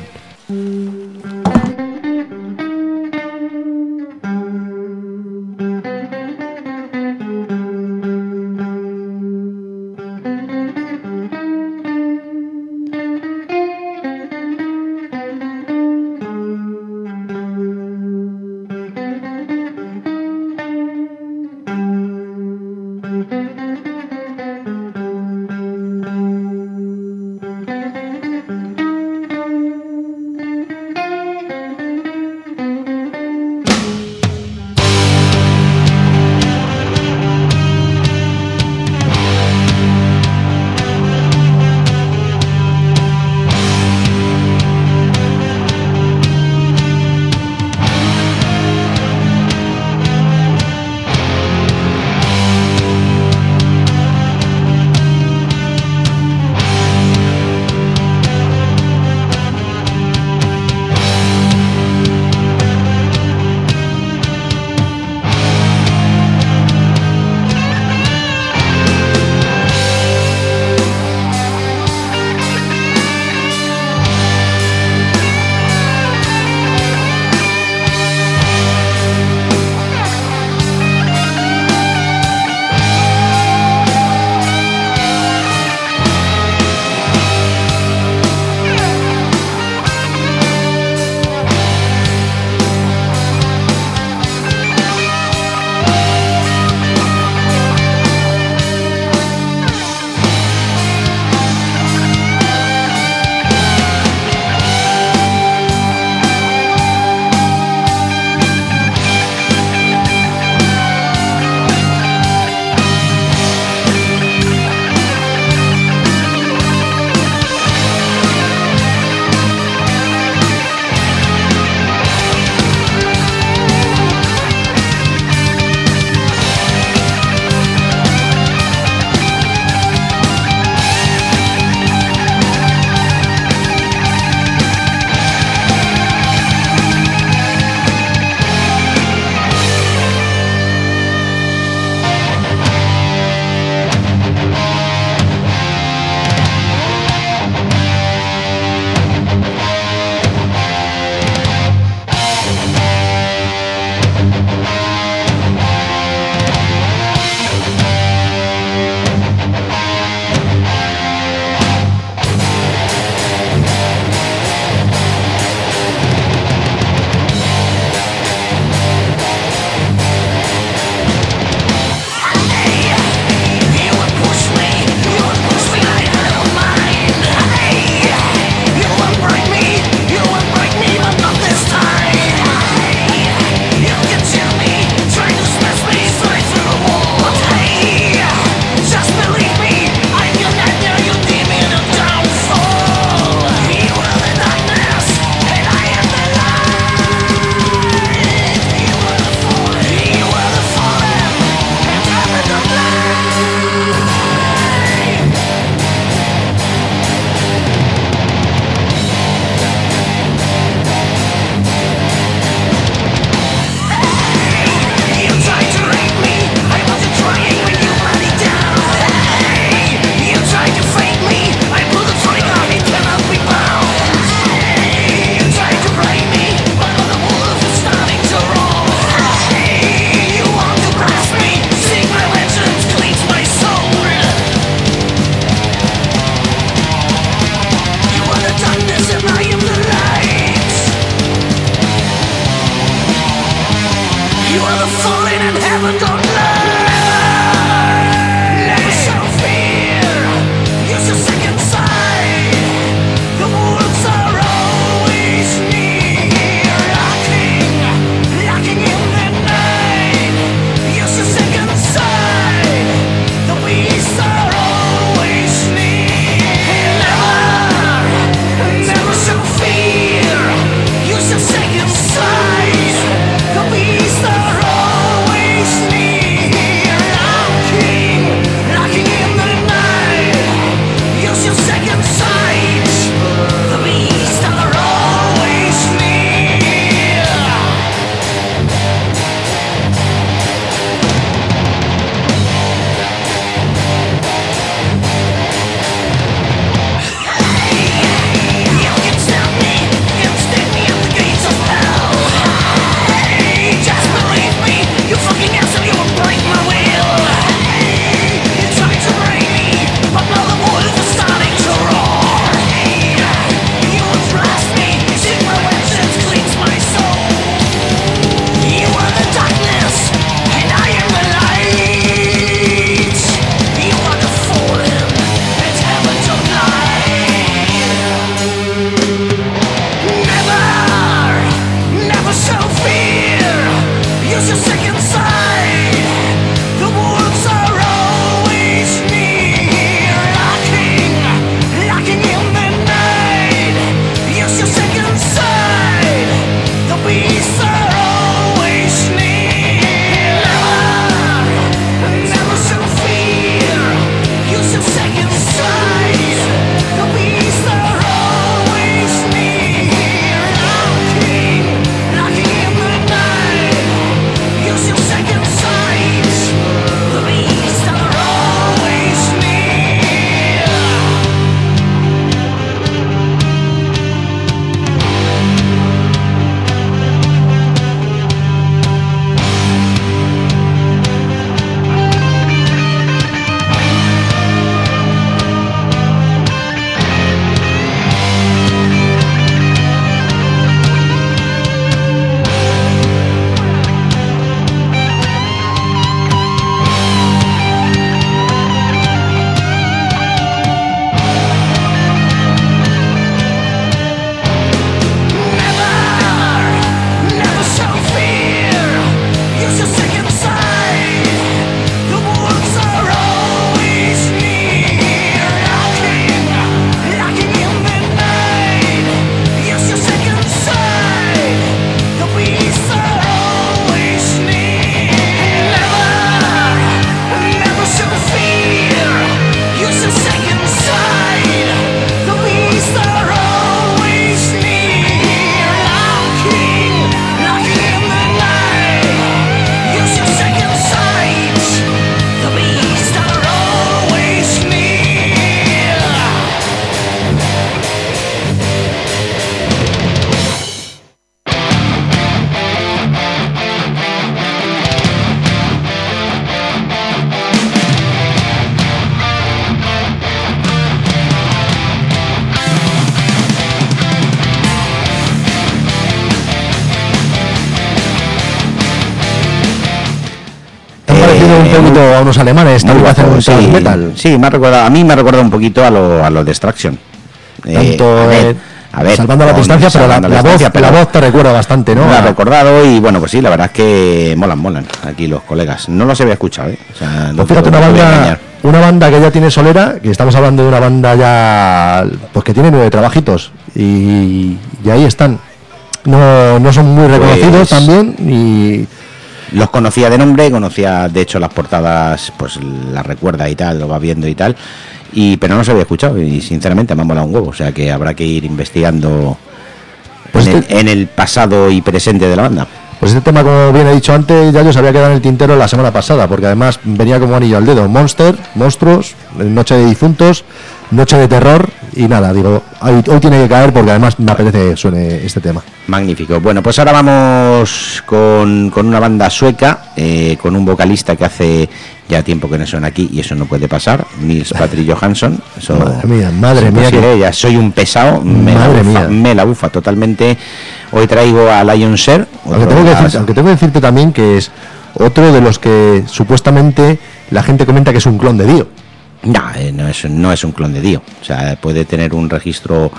parecido un poquito a unos alemanes, también hacen un sí, metal. Sí, me ha recordado, a mí me ha recordado un poquito a lo, a lo de Destruction. Tanto, eh, a ver, eh, a ver, salvando la con, distancia, pero la, salvando la, distancia, voz, pero la voz te recuerda bastante, ¿no? Me ha recordado y bueno, pues sí, la verdad es que molan, molan aquí los colegas. No los había escuchado, ¿eh? O sea, no Pues fíjate, te- una no te voy a banda, engañar. una banda que ya tiene solera, que estamos hablando de una banda ya, pues que tiene nueve trabajitos y, y ahí están. No, no son muy reconocidos Pues- también y Los conocía de nombre, conocía de hecho las portadas, pues las recuerda y tal, lo va viendo y tal, y pero no los había escuchado y sinceramente me ha molado un huevo, o sea que habrá que ir investigando Pues en, este- el, en el pasado y presente de la banda. pues este tema, como bien he dicho antes, ya yo sabía quedado en el tintero la semana pasada, porque además venía como anillo al dedo. Monster, monstruos, Noche de difuntos, Noche de terror y nada, digo, hoy, hoy tiene que caer porque además me apetece que suene este tema. Magnífico. Bueno, pues ahora vamos con, con una banda sueca, eh, con un vocalista que hace ya tiempo que no suena aquí y eso no puede pasar, Nils Patrick Johansson. Eso, Madre mía, madre eso mía, posible, que- ya soy un pesado, me Madre la bufa, mía. me la bufa totalmente. Hoy traigo a Lion Share, Aunque tengo, que decir- aunque tengo que decirte también que es otro de los que supuestamente la gente comenta que es un clon de Dio. No, eh, no es, no es un clon de Dio. O sea, puede tener un registro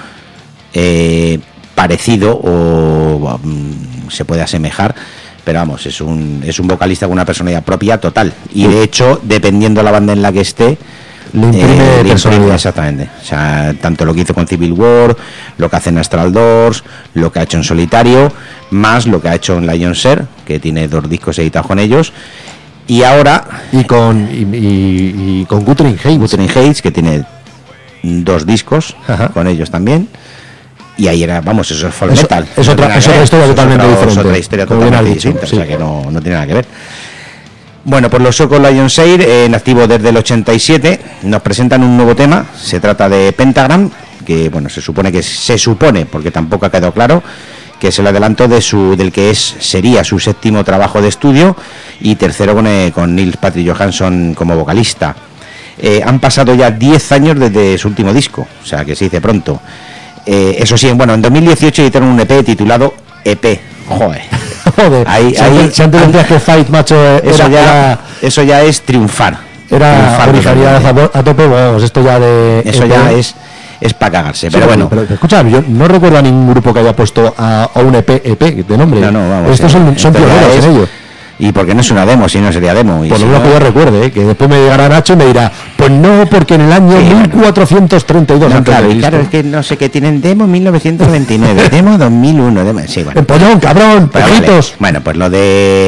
eh, parecido o mm, se puede asemejar, pero vamos, es un, es un vocalista con una personalidad propia total. Y de hecho, dependiendo la banda en la que esté, Le imprime eh, le imprime personalidad. exactamente. O sea, tanto lo que hizo con Civil War, lo que hace en Astral Doors, lo que ha hecho en solitario, más lo que ha hecho en Lion Share, que tiene dos discos editados con ellos. Y ahora Y con y, y- y con Guthrie Hayes. Wuthering Heights, que tiene dos discos Ajá. con ellos también. Y ahí era, vamos, eso es folk Eso- metal. es No otra- tiene nada es que otra ver. historia Eso es totalmente otra- diferente, Es otra historia como bien totalmente has dicho, distinta, sí. o sea que no, no tiene nada que ver. Bueno, pues los suecos Lion Share, eh, en activo desde el ochenta y siete, nos presentan un nuevo tema. Se trata de Pentagram, que bueno, se supone que se supone, porque tampoco ha quedado claro, que es el adelanto de su del que es sería su séptimo trabajo de estudio y tercero con, eh, con Nils Patrick Johansson como vocalista. Eh, han pasado ya diez años desde su último disco, o sea que se dice pronto. Eh, eso sí, bueno, en dos mil dieciocho editaron un E P titulado E P. Joder. Joder, Ahí- si ahí- antes, si antes decías que Fight, macho, era, Eso ya, era, eso ya es triunfar. era Triunfar originalidad totalmente. a, a tope, vamos, esto ya de... Eso E P. ya es, es para cagarse. Sí, pero bueno, pero, escucha, yo no recuerdo a ningún grupo que haya puesto a, a un E P, E P de nombre. no, no, vamos. Estos eh, son, son esto ya pioneros es- en ello. Y porque no es una demo, si no sería demo. Y Por si lo menos no- que yo recuerde, ¿eh? Que después me llegará Nacho y me dirá, pues no, porque en el año Sí, bueno. mil cuatrocientos treinta y dos No, antes claro, de y Cristo. claro, es que no sé qué tienen demo mil novecientos veintinueve, demo dos mil uno, demo, sí, bueno. Empollón, cabrón, Pero vale. pejitos. Bueno, pues lo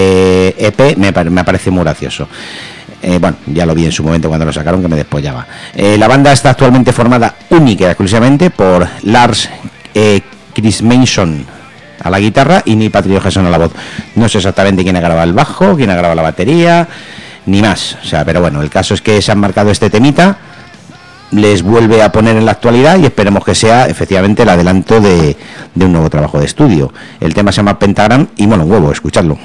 de E P me, pare- me parece muy gracioso. Eh, bueno, ya lo vi en su momento cuando lo sacaron, que me despollaba. Eh, la banda está actualmente formada única y exclusivamente por Lars eh, Christmanson a la guitarra y Neil Patrick Johansson a la voz. No sé exactamente quién ha grabado el bajo, quién ha grabado la batería, ni más. O sea, pero bueno, el caso es que se han marcado este temita, les vuelve a poner en la actualidad y esperemos que sea efectivamente el adelanto de, de un nuevo trabajo de estudio. El tema se llama Pentagram y mola un huevo, escuchadlo.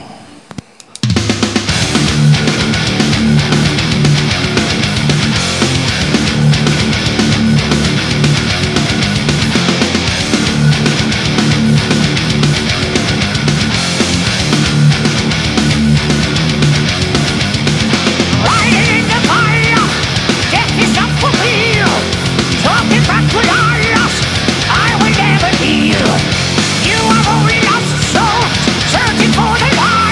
Riding in the fire, death is up for real. Talking back to liars, I will never heal. You are only lost soul, searching for the light.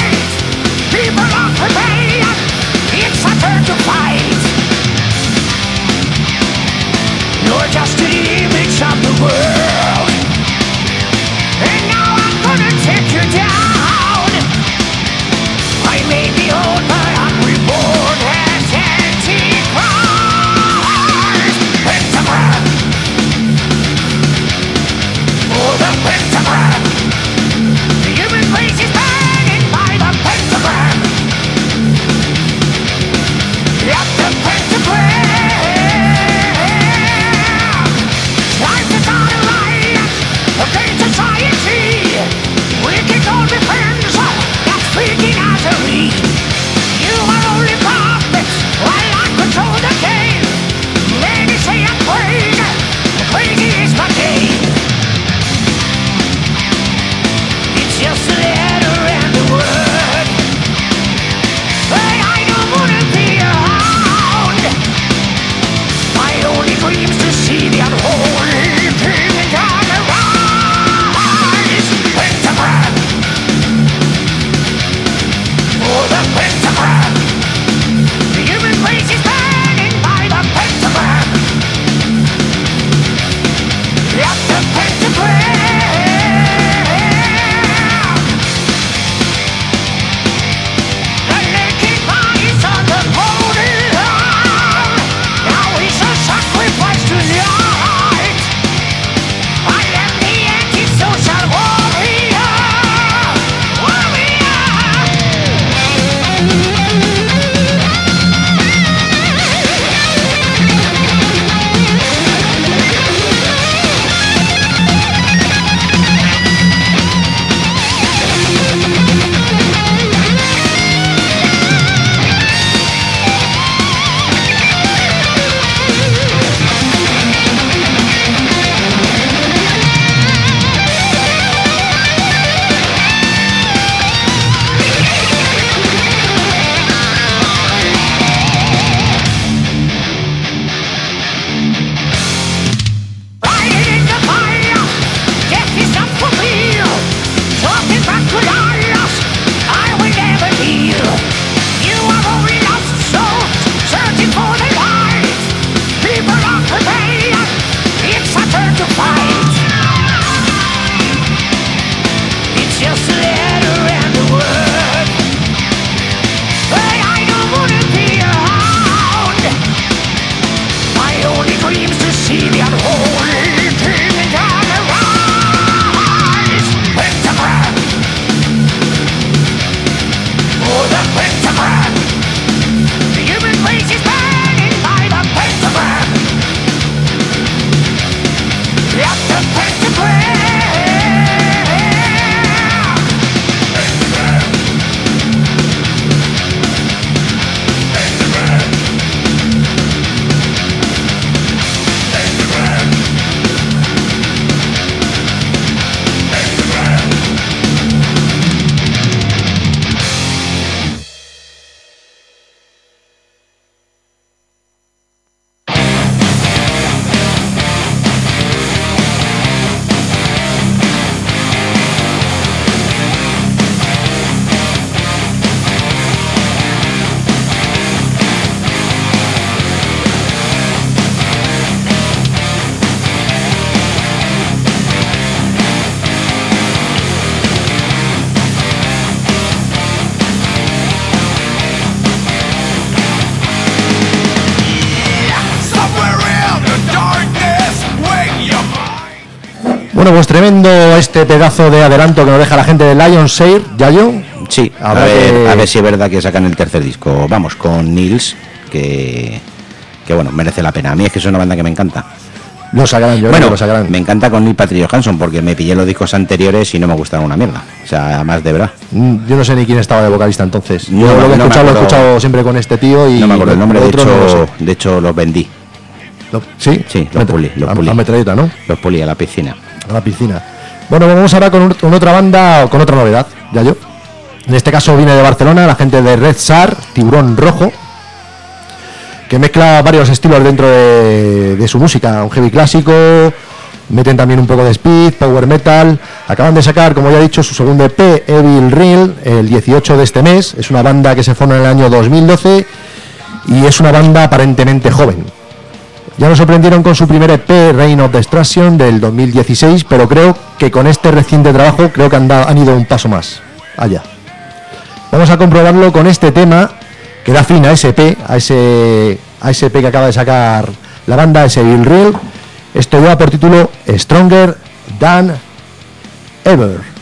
Bueno, pues tremendo este pedazo de adelanto que nos deja la gente de Lionsair, ¿Yayo? Sí, a Habrá ver, que- a ver si es verdad que sacan el tercer disco. Vamos, con Nils, que, que bueno, merece la pena. A mí es que es una banda que me encanta. Lo sacarán, yo creo Bueno, que lo sacarán. me encanta con Neil Patrick Johansson porque me pillé los discos anteriores y no me gustaron una mierda. O sea, más de verdad. Mm, Yo no sé ni quién estaba de vocalista entonces. No, Yo lo que he no me escuchado lo he acuerdo. escuchado siempre con este tío y No me acuerdo el nombre, de otros no lo hecho, sé. de hecho los vendí. Lo- ¿Sí? Sí, los Met- puli, los a- puli. a metralleta, ¿no? Los pulí a la piscina. A la piscina. Bueno, vamos ahora con, un- con otra banda, con otra novedad, ya yo. En este caso viene de Barcelona, la gente de Red Sar, Tiburón Rojo, que mezcla varios estilos dentro de, de su música, un heavy clásico, meten también un poco de speed, power metal. Acaban de sacar, como ya he dicho, su segundo E P, Evil Real, el dieciocho de este mes. Es una banda que se forma en el año dos mil doce y es una banda aparentemente joven. Ya nos sorprendieron con su primer E P, Reign of Destruction, del dos mil dieciséis, pero creo que con este reciente trabajo creo que han, dado- han ido un paso más allá. Vamos a comprobarlo con este tema que da fin a ese E P, a ese, a ese E P que acaba de sacar la banda, ese Evil Real. Esto lleva por título Stronger Than Ever.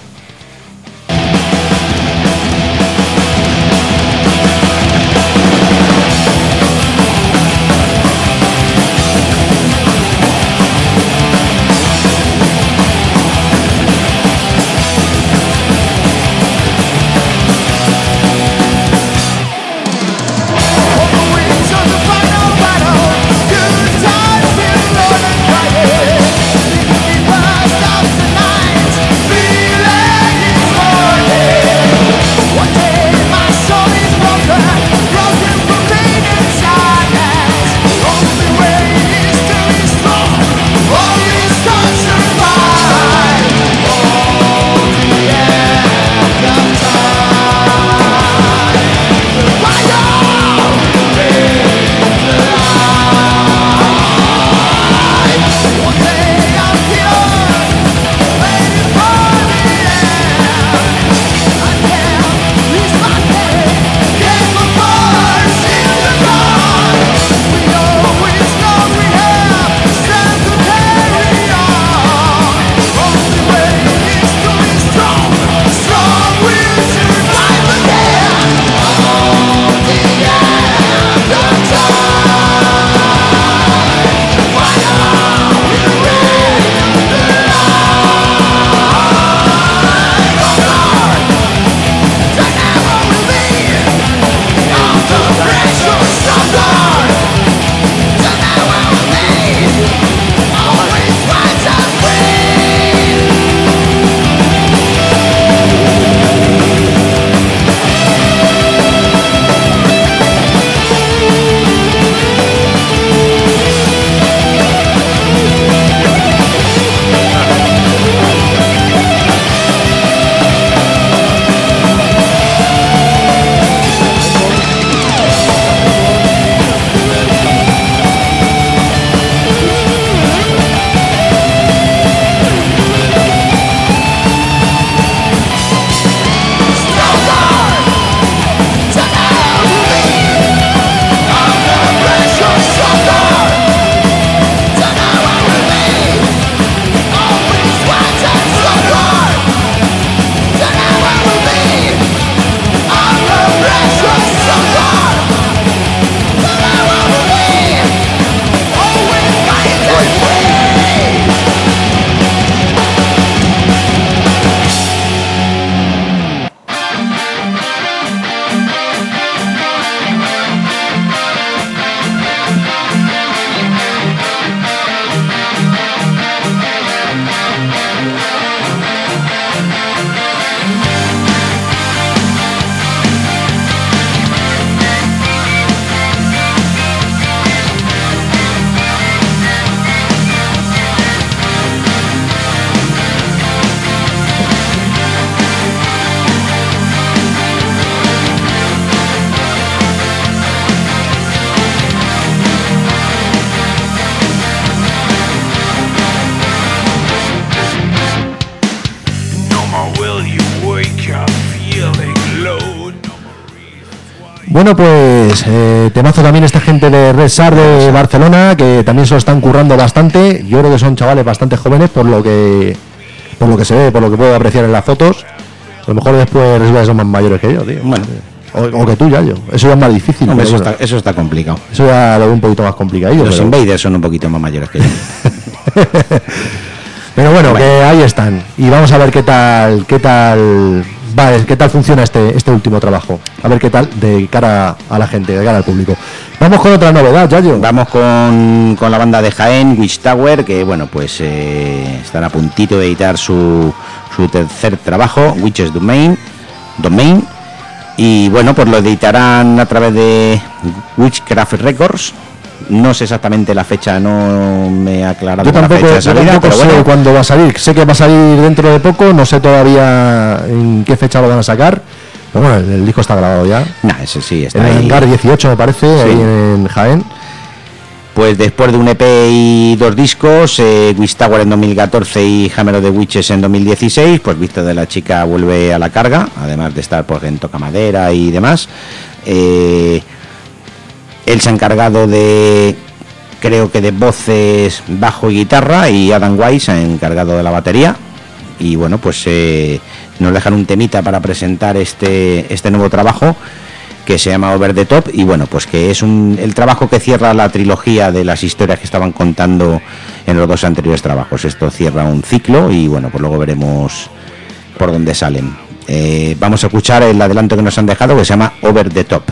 Feel Bueno, pues eh, temazo también esta gente de Red Sar de Barcelona, que también se lo están currando bastante. Yo creo que son chavales bastante jóvenes por lo que por lo que se ve, por lo que puedo apreciar en las fotos. A lo mejor después resulta que son más mayores que yo, tío. Bueno. O, o que tú, ya yo. Eso ya es más difícil. Hombre, eso, bueno. está, eso está complicado. Eso ya lo veo un poquito más complicadillo. Los pero... Invaders son un poquito más mayores que yo. Pero bueno, bueno, que ahí están. Y vamos a ver qué tal, qué tal va, qué tal funciona este, este último trabajo. A ver qué tal de cara a la gente, de cara al público. Vamos con otra novedad, Yayo. Vamos con, con la banda de Jaén, Witch Tower, que bueno, pues eh, están a puntito de editar su, su tercer trabajo, Witches Domain, Domain. Y bueno, pues lo editarán a través de Witchcraft Records. No sé exactamente la fecha, no me ha aclarado Yo tampoco, la fecha de salida, yo tampoco pero sé bueno, cuándo va a salir. Sé que va a salir dentro de poco, no sé todavía en qué fecha lo van a sacar. Pero bueno, el, el disco está grabado ya. nah, ese sí está En el ahí. hangar dieciocho me parece, Sí. ahí en Jaén. Pues después de un E P y dos discos, eh, Witch Tower en dos mil catorce y Hammer of the Witches en dos mil dieciséis, pues Víctor de la Chica vuelve a la carga, además de estar pues en Tocamadera y demás. Eh, él se ha encargado de, creo que de voces, bajo y guitarra, y Adam Weiss se ha encargado de la batería. Y bueno, pues eh, nos dejan un temita para presentar este, este nuevo trabajo, que se llama Over the Top, y bueno, pues que es un, el trabajo que cierra la trilogía de las historias que estaban contando en los dos anteriores trabajos. Esto cierra un ciclo y bueno, pues luego veremos por dónde salen. Eh, vamos a escuchar el adelanto que nos han dejado, que se llama Over the Top.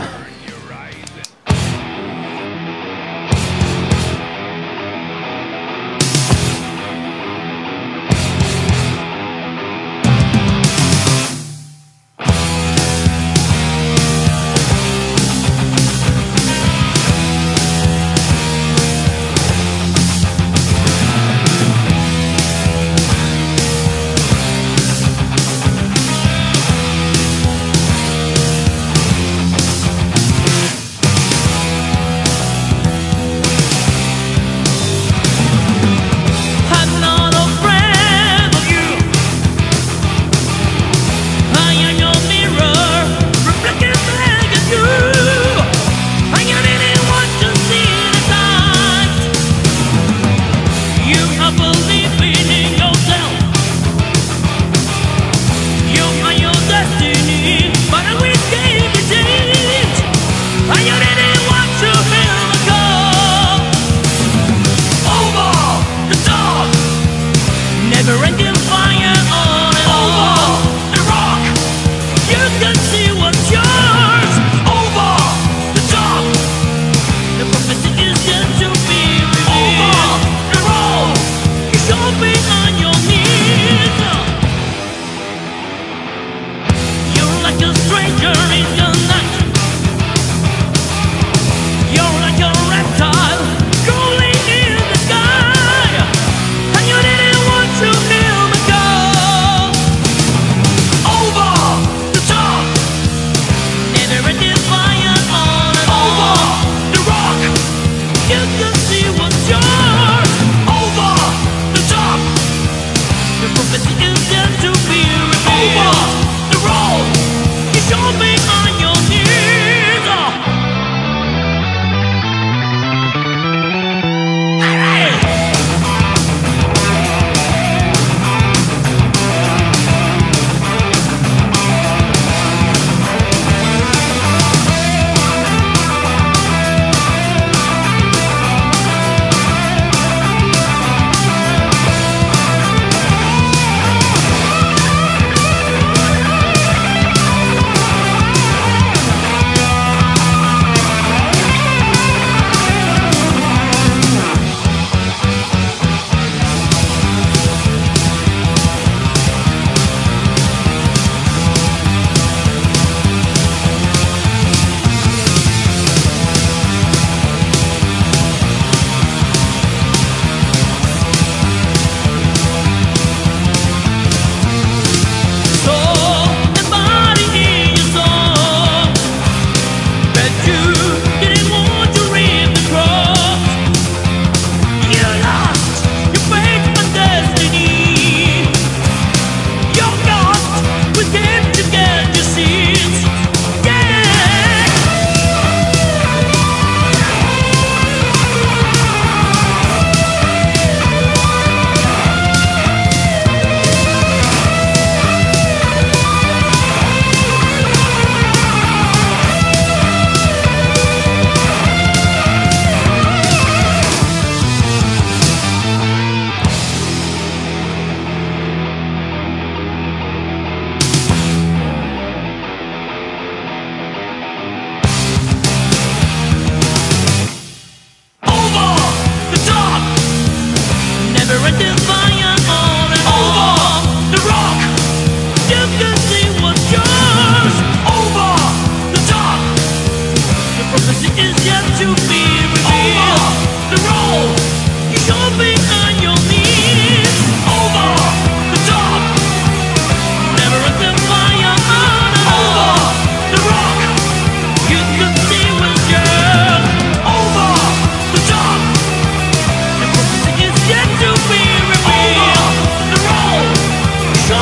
Over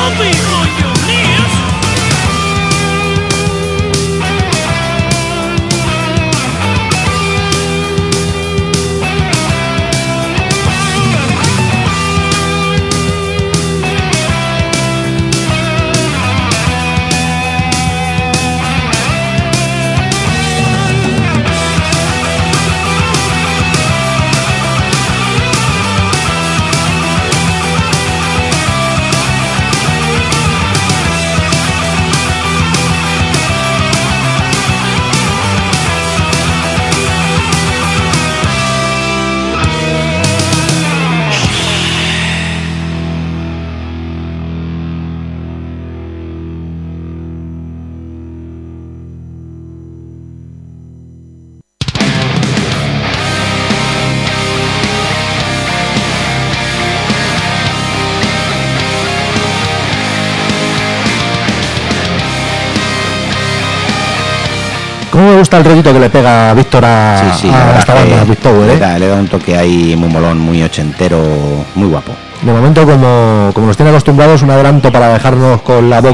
I'll be on your knees. ¿Cómo me gusta el rollito que le pega Víctor a, Sí, sí, a la verdad esta es que banda, Big Tower, le, ¿eh? da, le da un toque ahí muy molón, muy ochentero, muy guapo. De momento, como, como nos tiene acostumbrados, un adelanto para dejarnos con la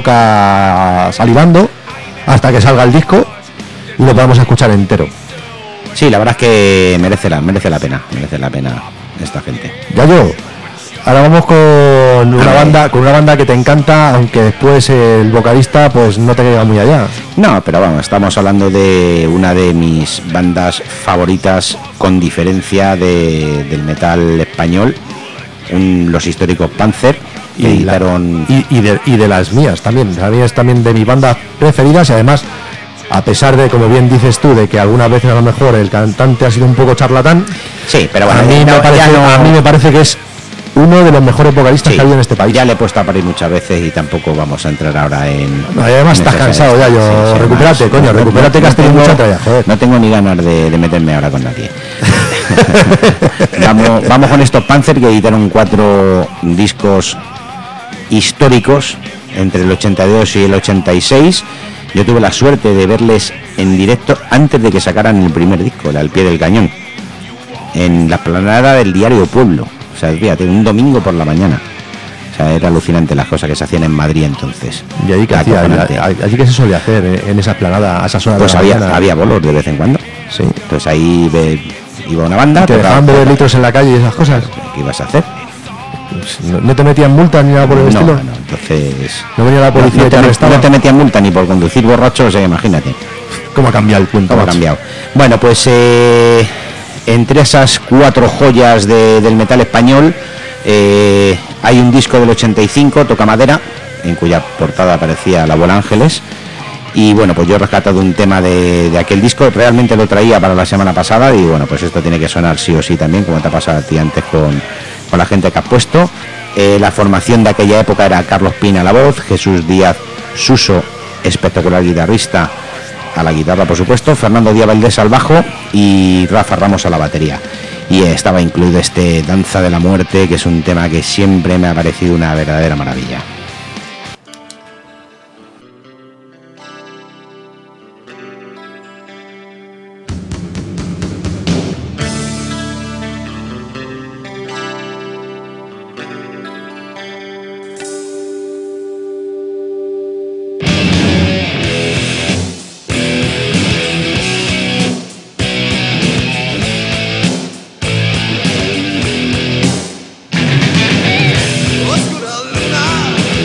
boca salivando hasta que salga el disco y lo podamos escuchar entero. Sí, la verdad es que merece la, merece la pena, merece la pena esta gente. Ya yo. Ahora vamos con una ver. banda, con una banda que te encanta, aunque después el vocalista pues no te llega muy allá. No, pero vamos, estamos hablando de una de mis bandas favoritas con diferencia de, del metal español, un, los históricos Panzer, que Y, la- editaron... y, y de, y de las mías también. A mí es también de mis bandas preferidas y además, a pesar de, como bien dices tú, de que algunas veces a lo mejor el cantante ha sido un poco charlatán, Sí, pero bueno, a, mí no, me parece, ya no- a mí me parece que es uno de los mejores vocalistas sí, que ha habido en este país. ya le he puesto a parir muchas veces y tampoco vamos a entrar ahora en... No, y además en estás esas- cansado ya, yo, sí, recupérate, además, coño, recupérate que has tenido tengo- mucha tralla, joder. No tengo ni ganas de, de meterme ahora con nadie. vamos, vamos con estos Panzer, que editaron cuatro discos históricos entre el ochenta y dos y el ochenta y seis. Yo tuve la suerte de verles en directo antes de que sacaran el primer disco, el Al pie del cañón, en la explanada del diario Pueblo. O sea, fíjate, un domingo por la mañana. O sea, era alucinante las cosas que se hacían en Madrid entonces. Y allí que Era hacía, acojonante. allí, allí que se solía hacer eh, en esa esplanada a esas horas Pues de la había, mañana. había bolos de vez en cuando. Sí. Entonces ahí ve- iba una banda. Te tocaba- dejaban beber litros en la calle y esas cosas. ¿Qué ibas a hacer? Pues no, no te metían multas ni nada por el No, estilo. no, entonces... No venía la No, policía no y te, te met- arrestaba. no te metían multa ni por conducir borracho, o sea, imagínate ¿Cómo ha cambiado el cuento? cómo ha macho? cambiado. Bueno, pues eh, entre esas cuatro joyas de- del metal español eh, hay un disco del ochenta y cinco, Toca Madera, en cuya portada aparecía la Bola Ángeles. Y bueno, pues yo he rescatado un tema de, de aquel disco, realmente lo traía para la semana pasada y bueno, pues esto tiene que sonar sí o sí también, como te ha pasado a ti antes con, con la gente que has puesto. Eh, la formación de aquella época era Carlos Pina a la voz, Jesús Díaz Suso, espectacular guitarrista, a la guitarra por supuesto, Fernando Díaz Valdés al bajo y Rafa Ramos a la batería. Y eh, estaba incluido este Danza de la Muerte, que es un tema que siempre me ha parecido una verdadera maravilla. Oscura luna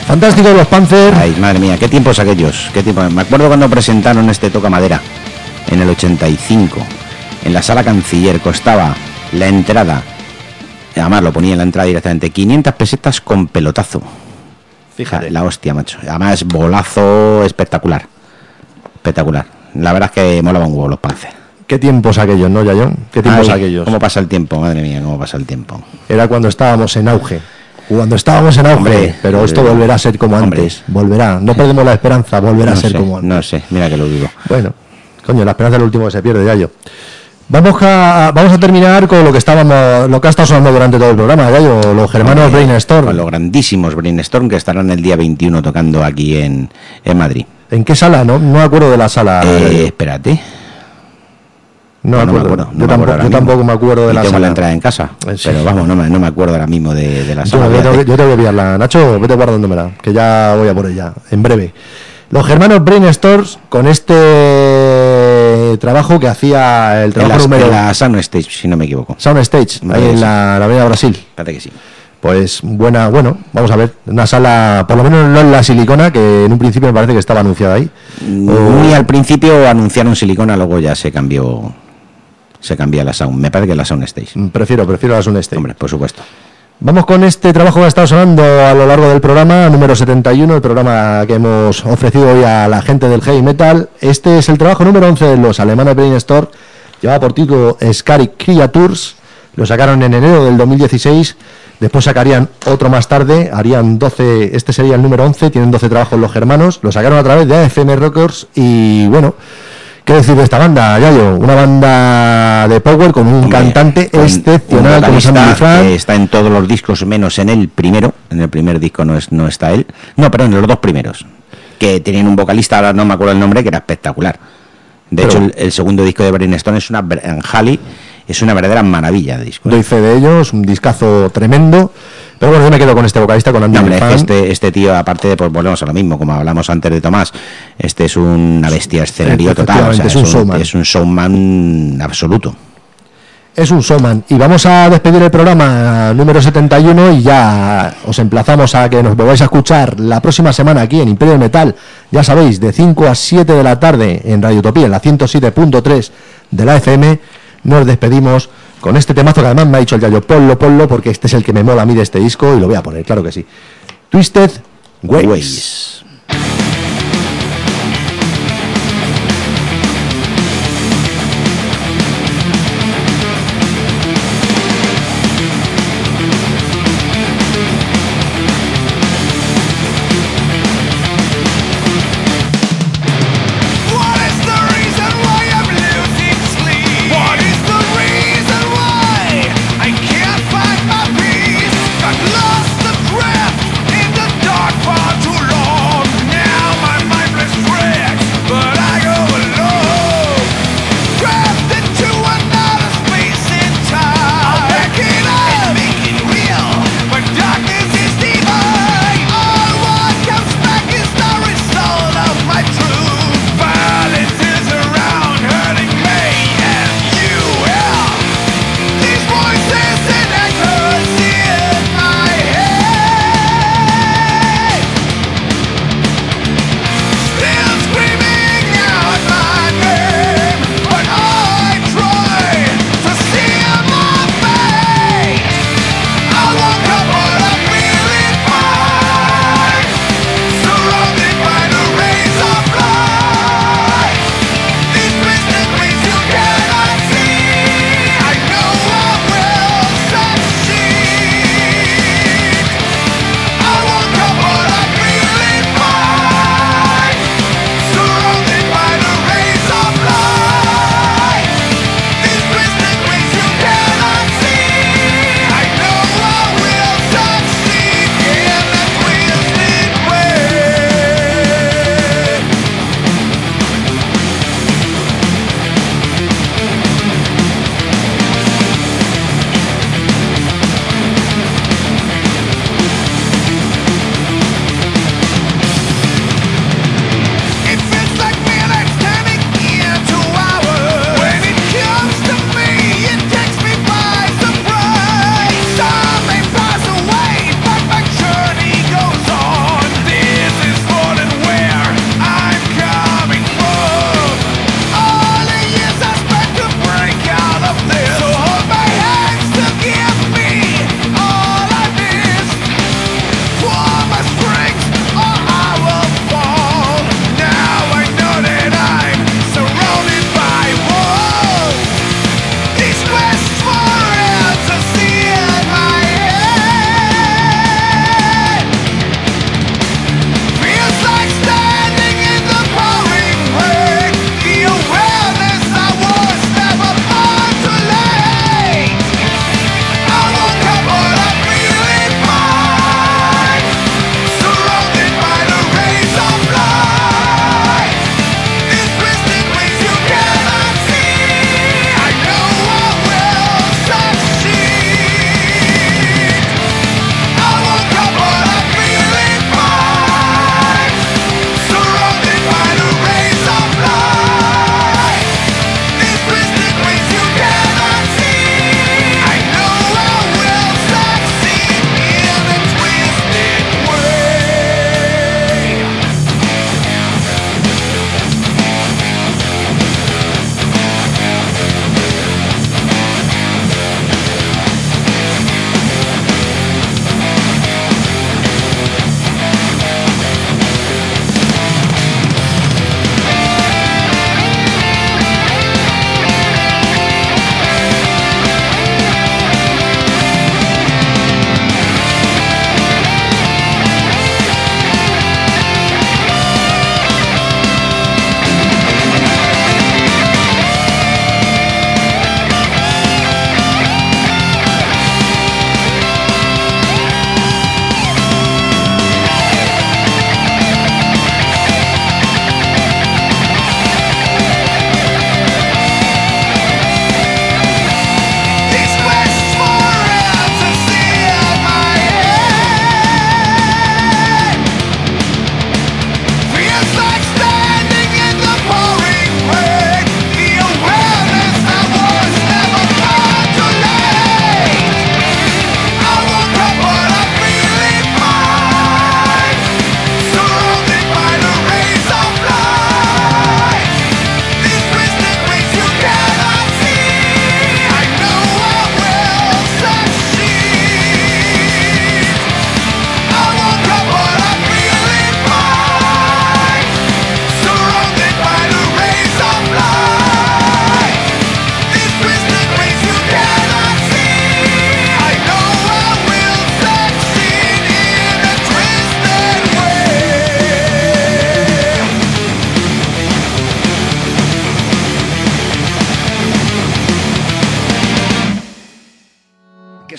Fantásticos los Panzer. Ay, madre mía, qué tiempos aquellos, qué tiempo. Me acuerdo cuando presentaron este Toca Madera en el ochenta y cinco, en la Sala Canciller, costaba la entrada, además lo ponía en la entrada directamente, quinientas pesetas con pelotazo. Fíjate. La hostia, macho. Además, bolazo espectacular. Espectacular. La verdad es que molaba un huevo los Panzer. Qué tiempos aquellos, ¿no, Yayo? Qué tiempos Ay, aquellos. Cómo pasa el tiempo, madre mía, cómo pasa el tiempo. Era cuando estábamos en auge. Cuando estábamos en auge, hombre, pero esto eh, volverá a ser como hombre, antes. Volverá. No perdemos la esperanza, volverá no a ser sé, como antes. No sé, mira que lo digo. Bueno, coño, la esperanza es lo último que se pierde, Yayo. Vamos a, vamos a terminar con lo que estábamos, lo que ha estado sonando durante todo el programa, Yayo, los hermanos Brainstorm. Con los grandísimos Brainstorm que estarán el día veintiuno tocando aquí en, en Madrid. ¿En qué sala? No, no me acuerdo de la sala. Eh, espérate. No, no me acuerdo. No yo, me tampoco, acuerdo yo tampoco me acuerdo de la tengo sala. la entrada en casa, sí. Pero vamos, no me, no me acuerdo ahora mismo de, de la yo, sala. Yo, tengo, yo tengo que pillarla. Nacho, vete guardándomela, que ya voy a por ella, en breve. Los hermanos Brainstorm con este trabajo que hacía el trabajo en la, número... En la Soundstage, si no me equivoco. Soundstage, ahí en la, la Avenida Brasil. Parece que sí. Pues buena, bueno, vamos a ver, una sala, por lo menos no en la Silicona, que en un principio me parece que estaba anunciada ahí. Muy o... al principio anunciaron Silicona, luego ya se cambió, se cambió a la Sound, me parece que la Soundstage. Prefiero, prefiero la Soundstage. Hombre, por supuesto. Vamos con este trabajo que ha estado sonando a lo largo del programa, número setenta y uno, el programa que hemos ofrecido hoy a la gente del heavy metal. Este es el trabajo número once de los alemanes Brainstorm, llevaba por título Scary Creatures, lo sacaron en enero del dos mil dieciséis, después sacarían otro más tarde, harían doce, este sería el número once, tienen doce trabajos los germanos, lo sacaron a través de A F M Records y bueno... ¿Qué decir de esta banda, Yayo? Una banda de power con un Hombre, cantante con excepcional, como que está en todos los discos menos en el primero. En el primer disco no es no está él. No, perdón, en los dos primeros. Que tenían un vocalista, ahora no me acuerdo el nombre, que era espectacular. De Pero, hecho, el, el segundo disco de Brainstorm es una Halley, es una verdadera maravilla de disco. Doy fe de ellos, un discazo tremendo. Pero bueno, yo me quedo con este vocalista, con Andy. No, hombre, este, este tío, aparte de, pues volvemos a lo mismo, como hablamos antes de Tomás, este es una bestia escenario total. O sea, es, un es, un showman. es un showman absoluto. Es un showman. Y vamos a despedir el programa número setenta y uno y ya os emplazamos a que nos volváis a escuchar la próxima semana aquí en Imperio Metal. Ya sabéis, de cinco a siete de la tarde en Radio Utopía, en la ciento siete punto tres de la F M. Nos despedimos con este temazo que además me ha dicho el Yayo, ponlo, ponlo, porque este es el que me mola a mí de este disco y lo voy a poner, claro que sí. Twisted Ways. Ways. Lost the grip in the dark for too long.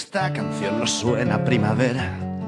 esta canción no suena a primavera.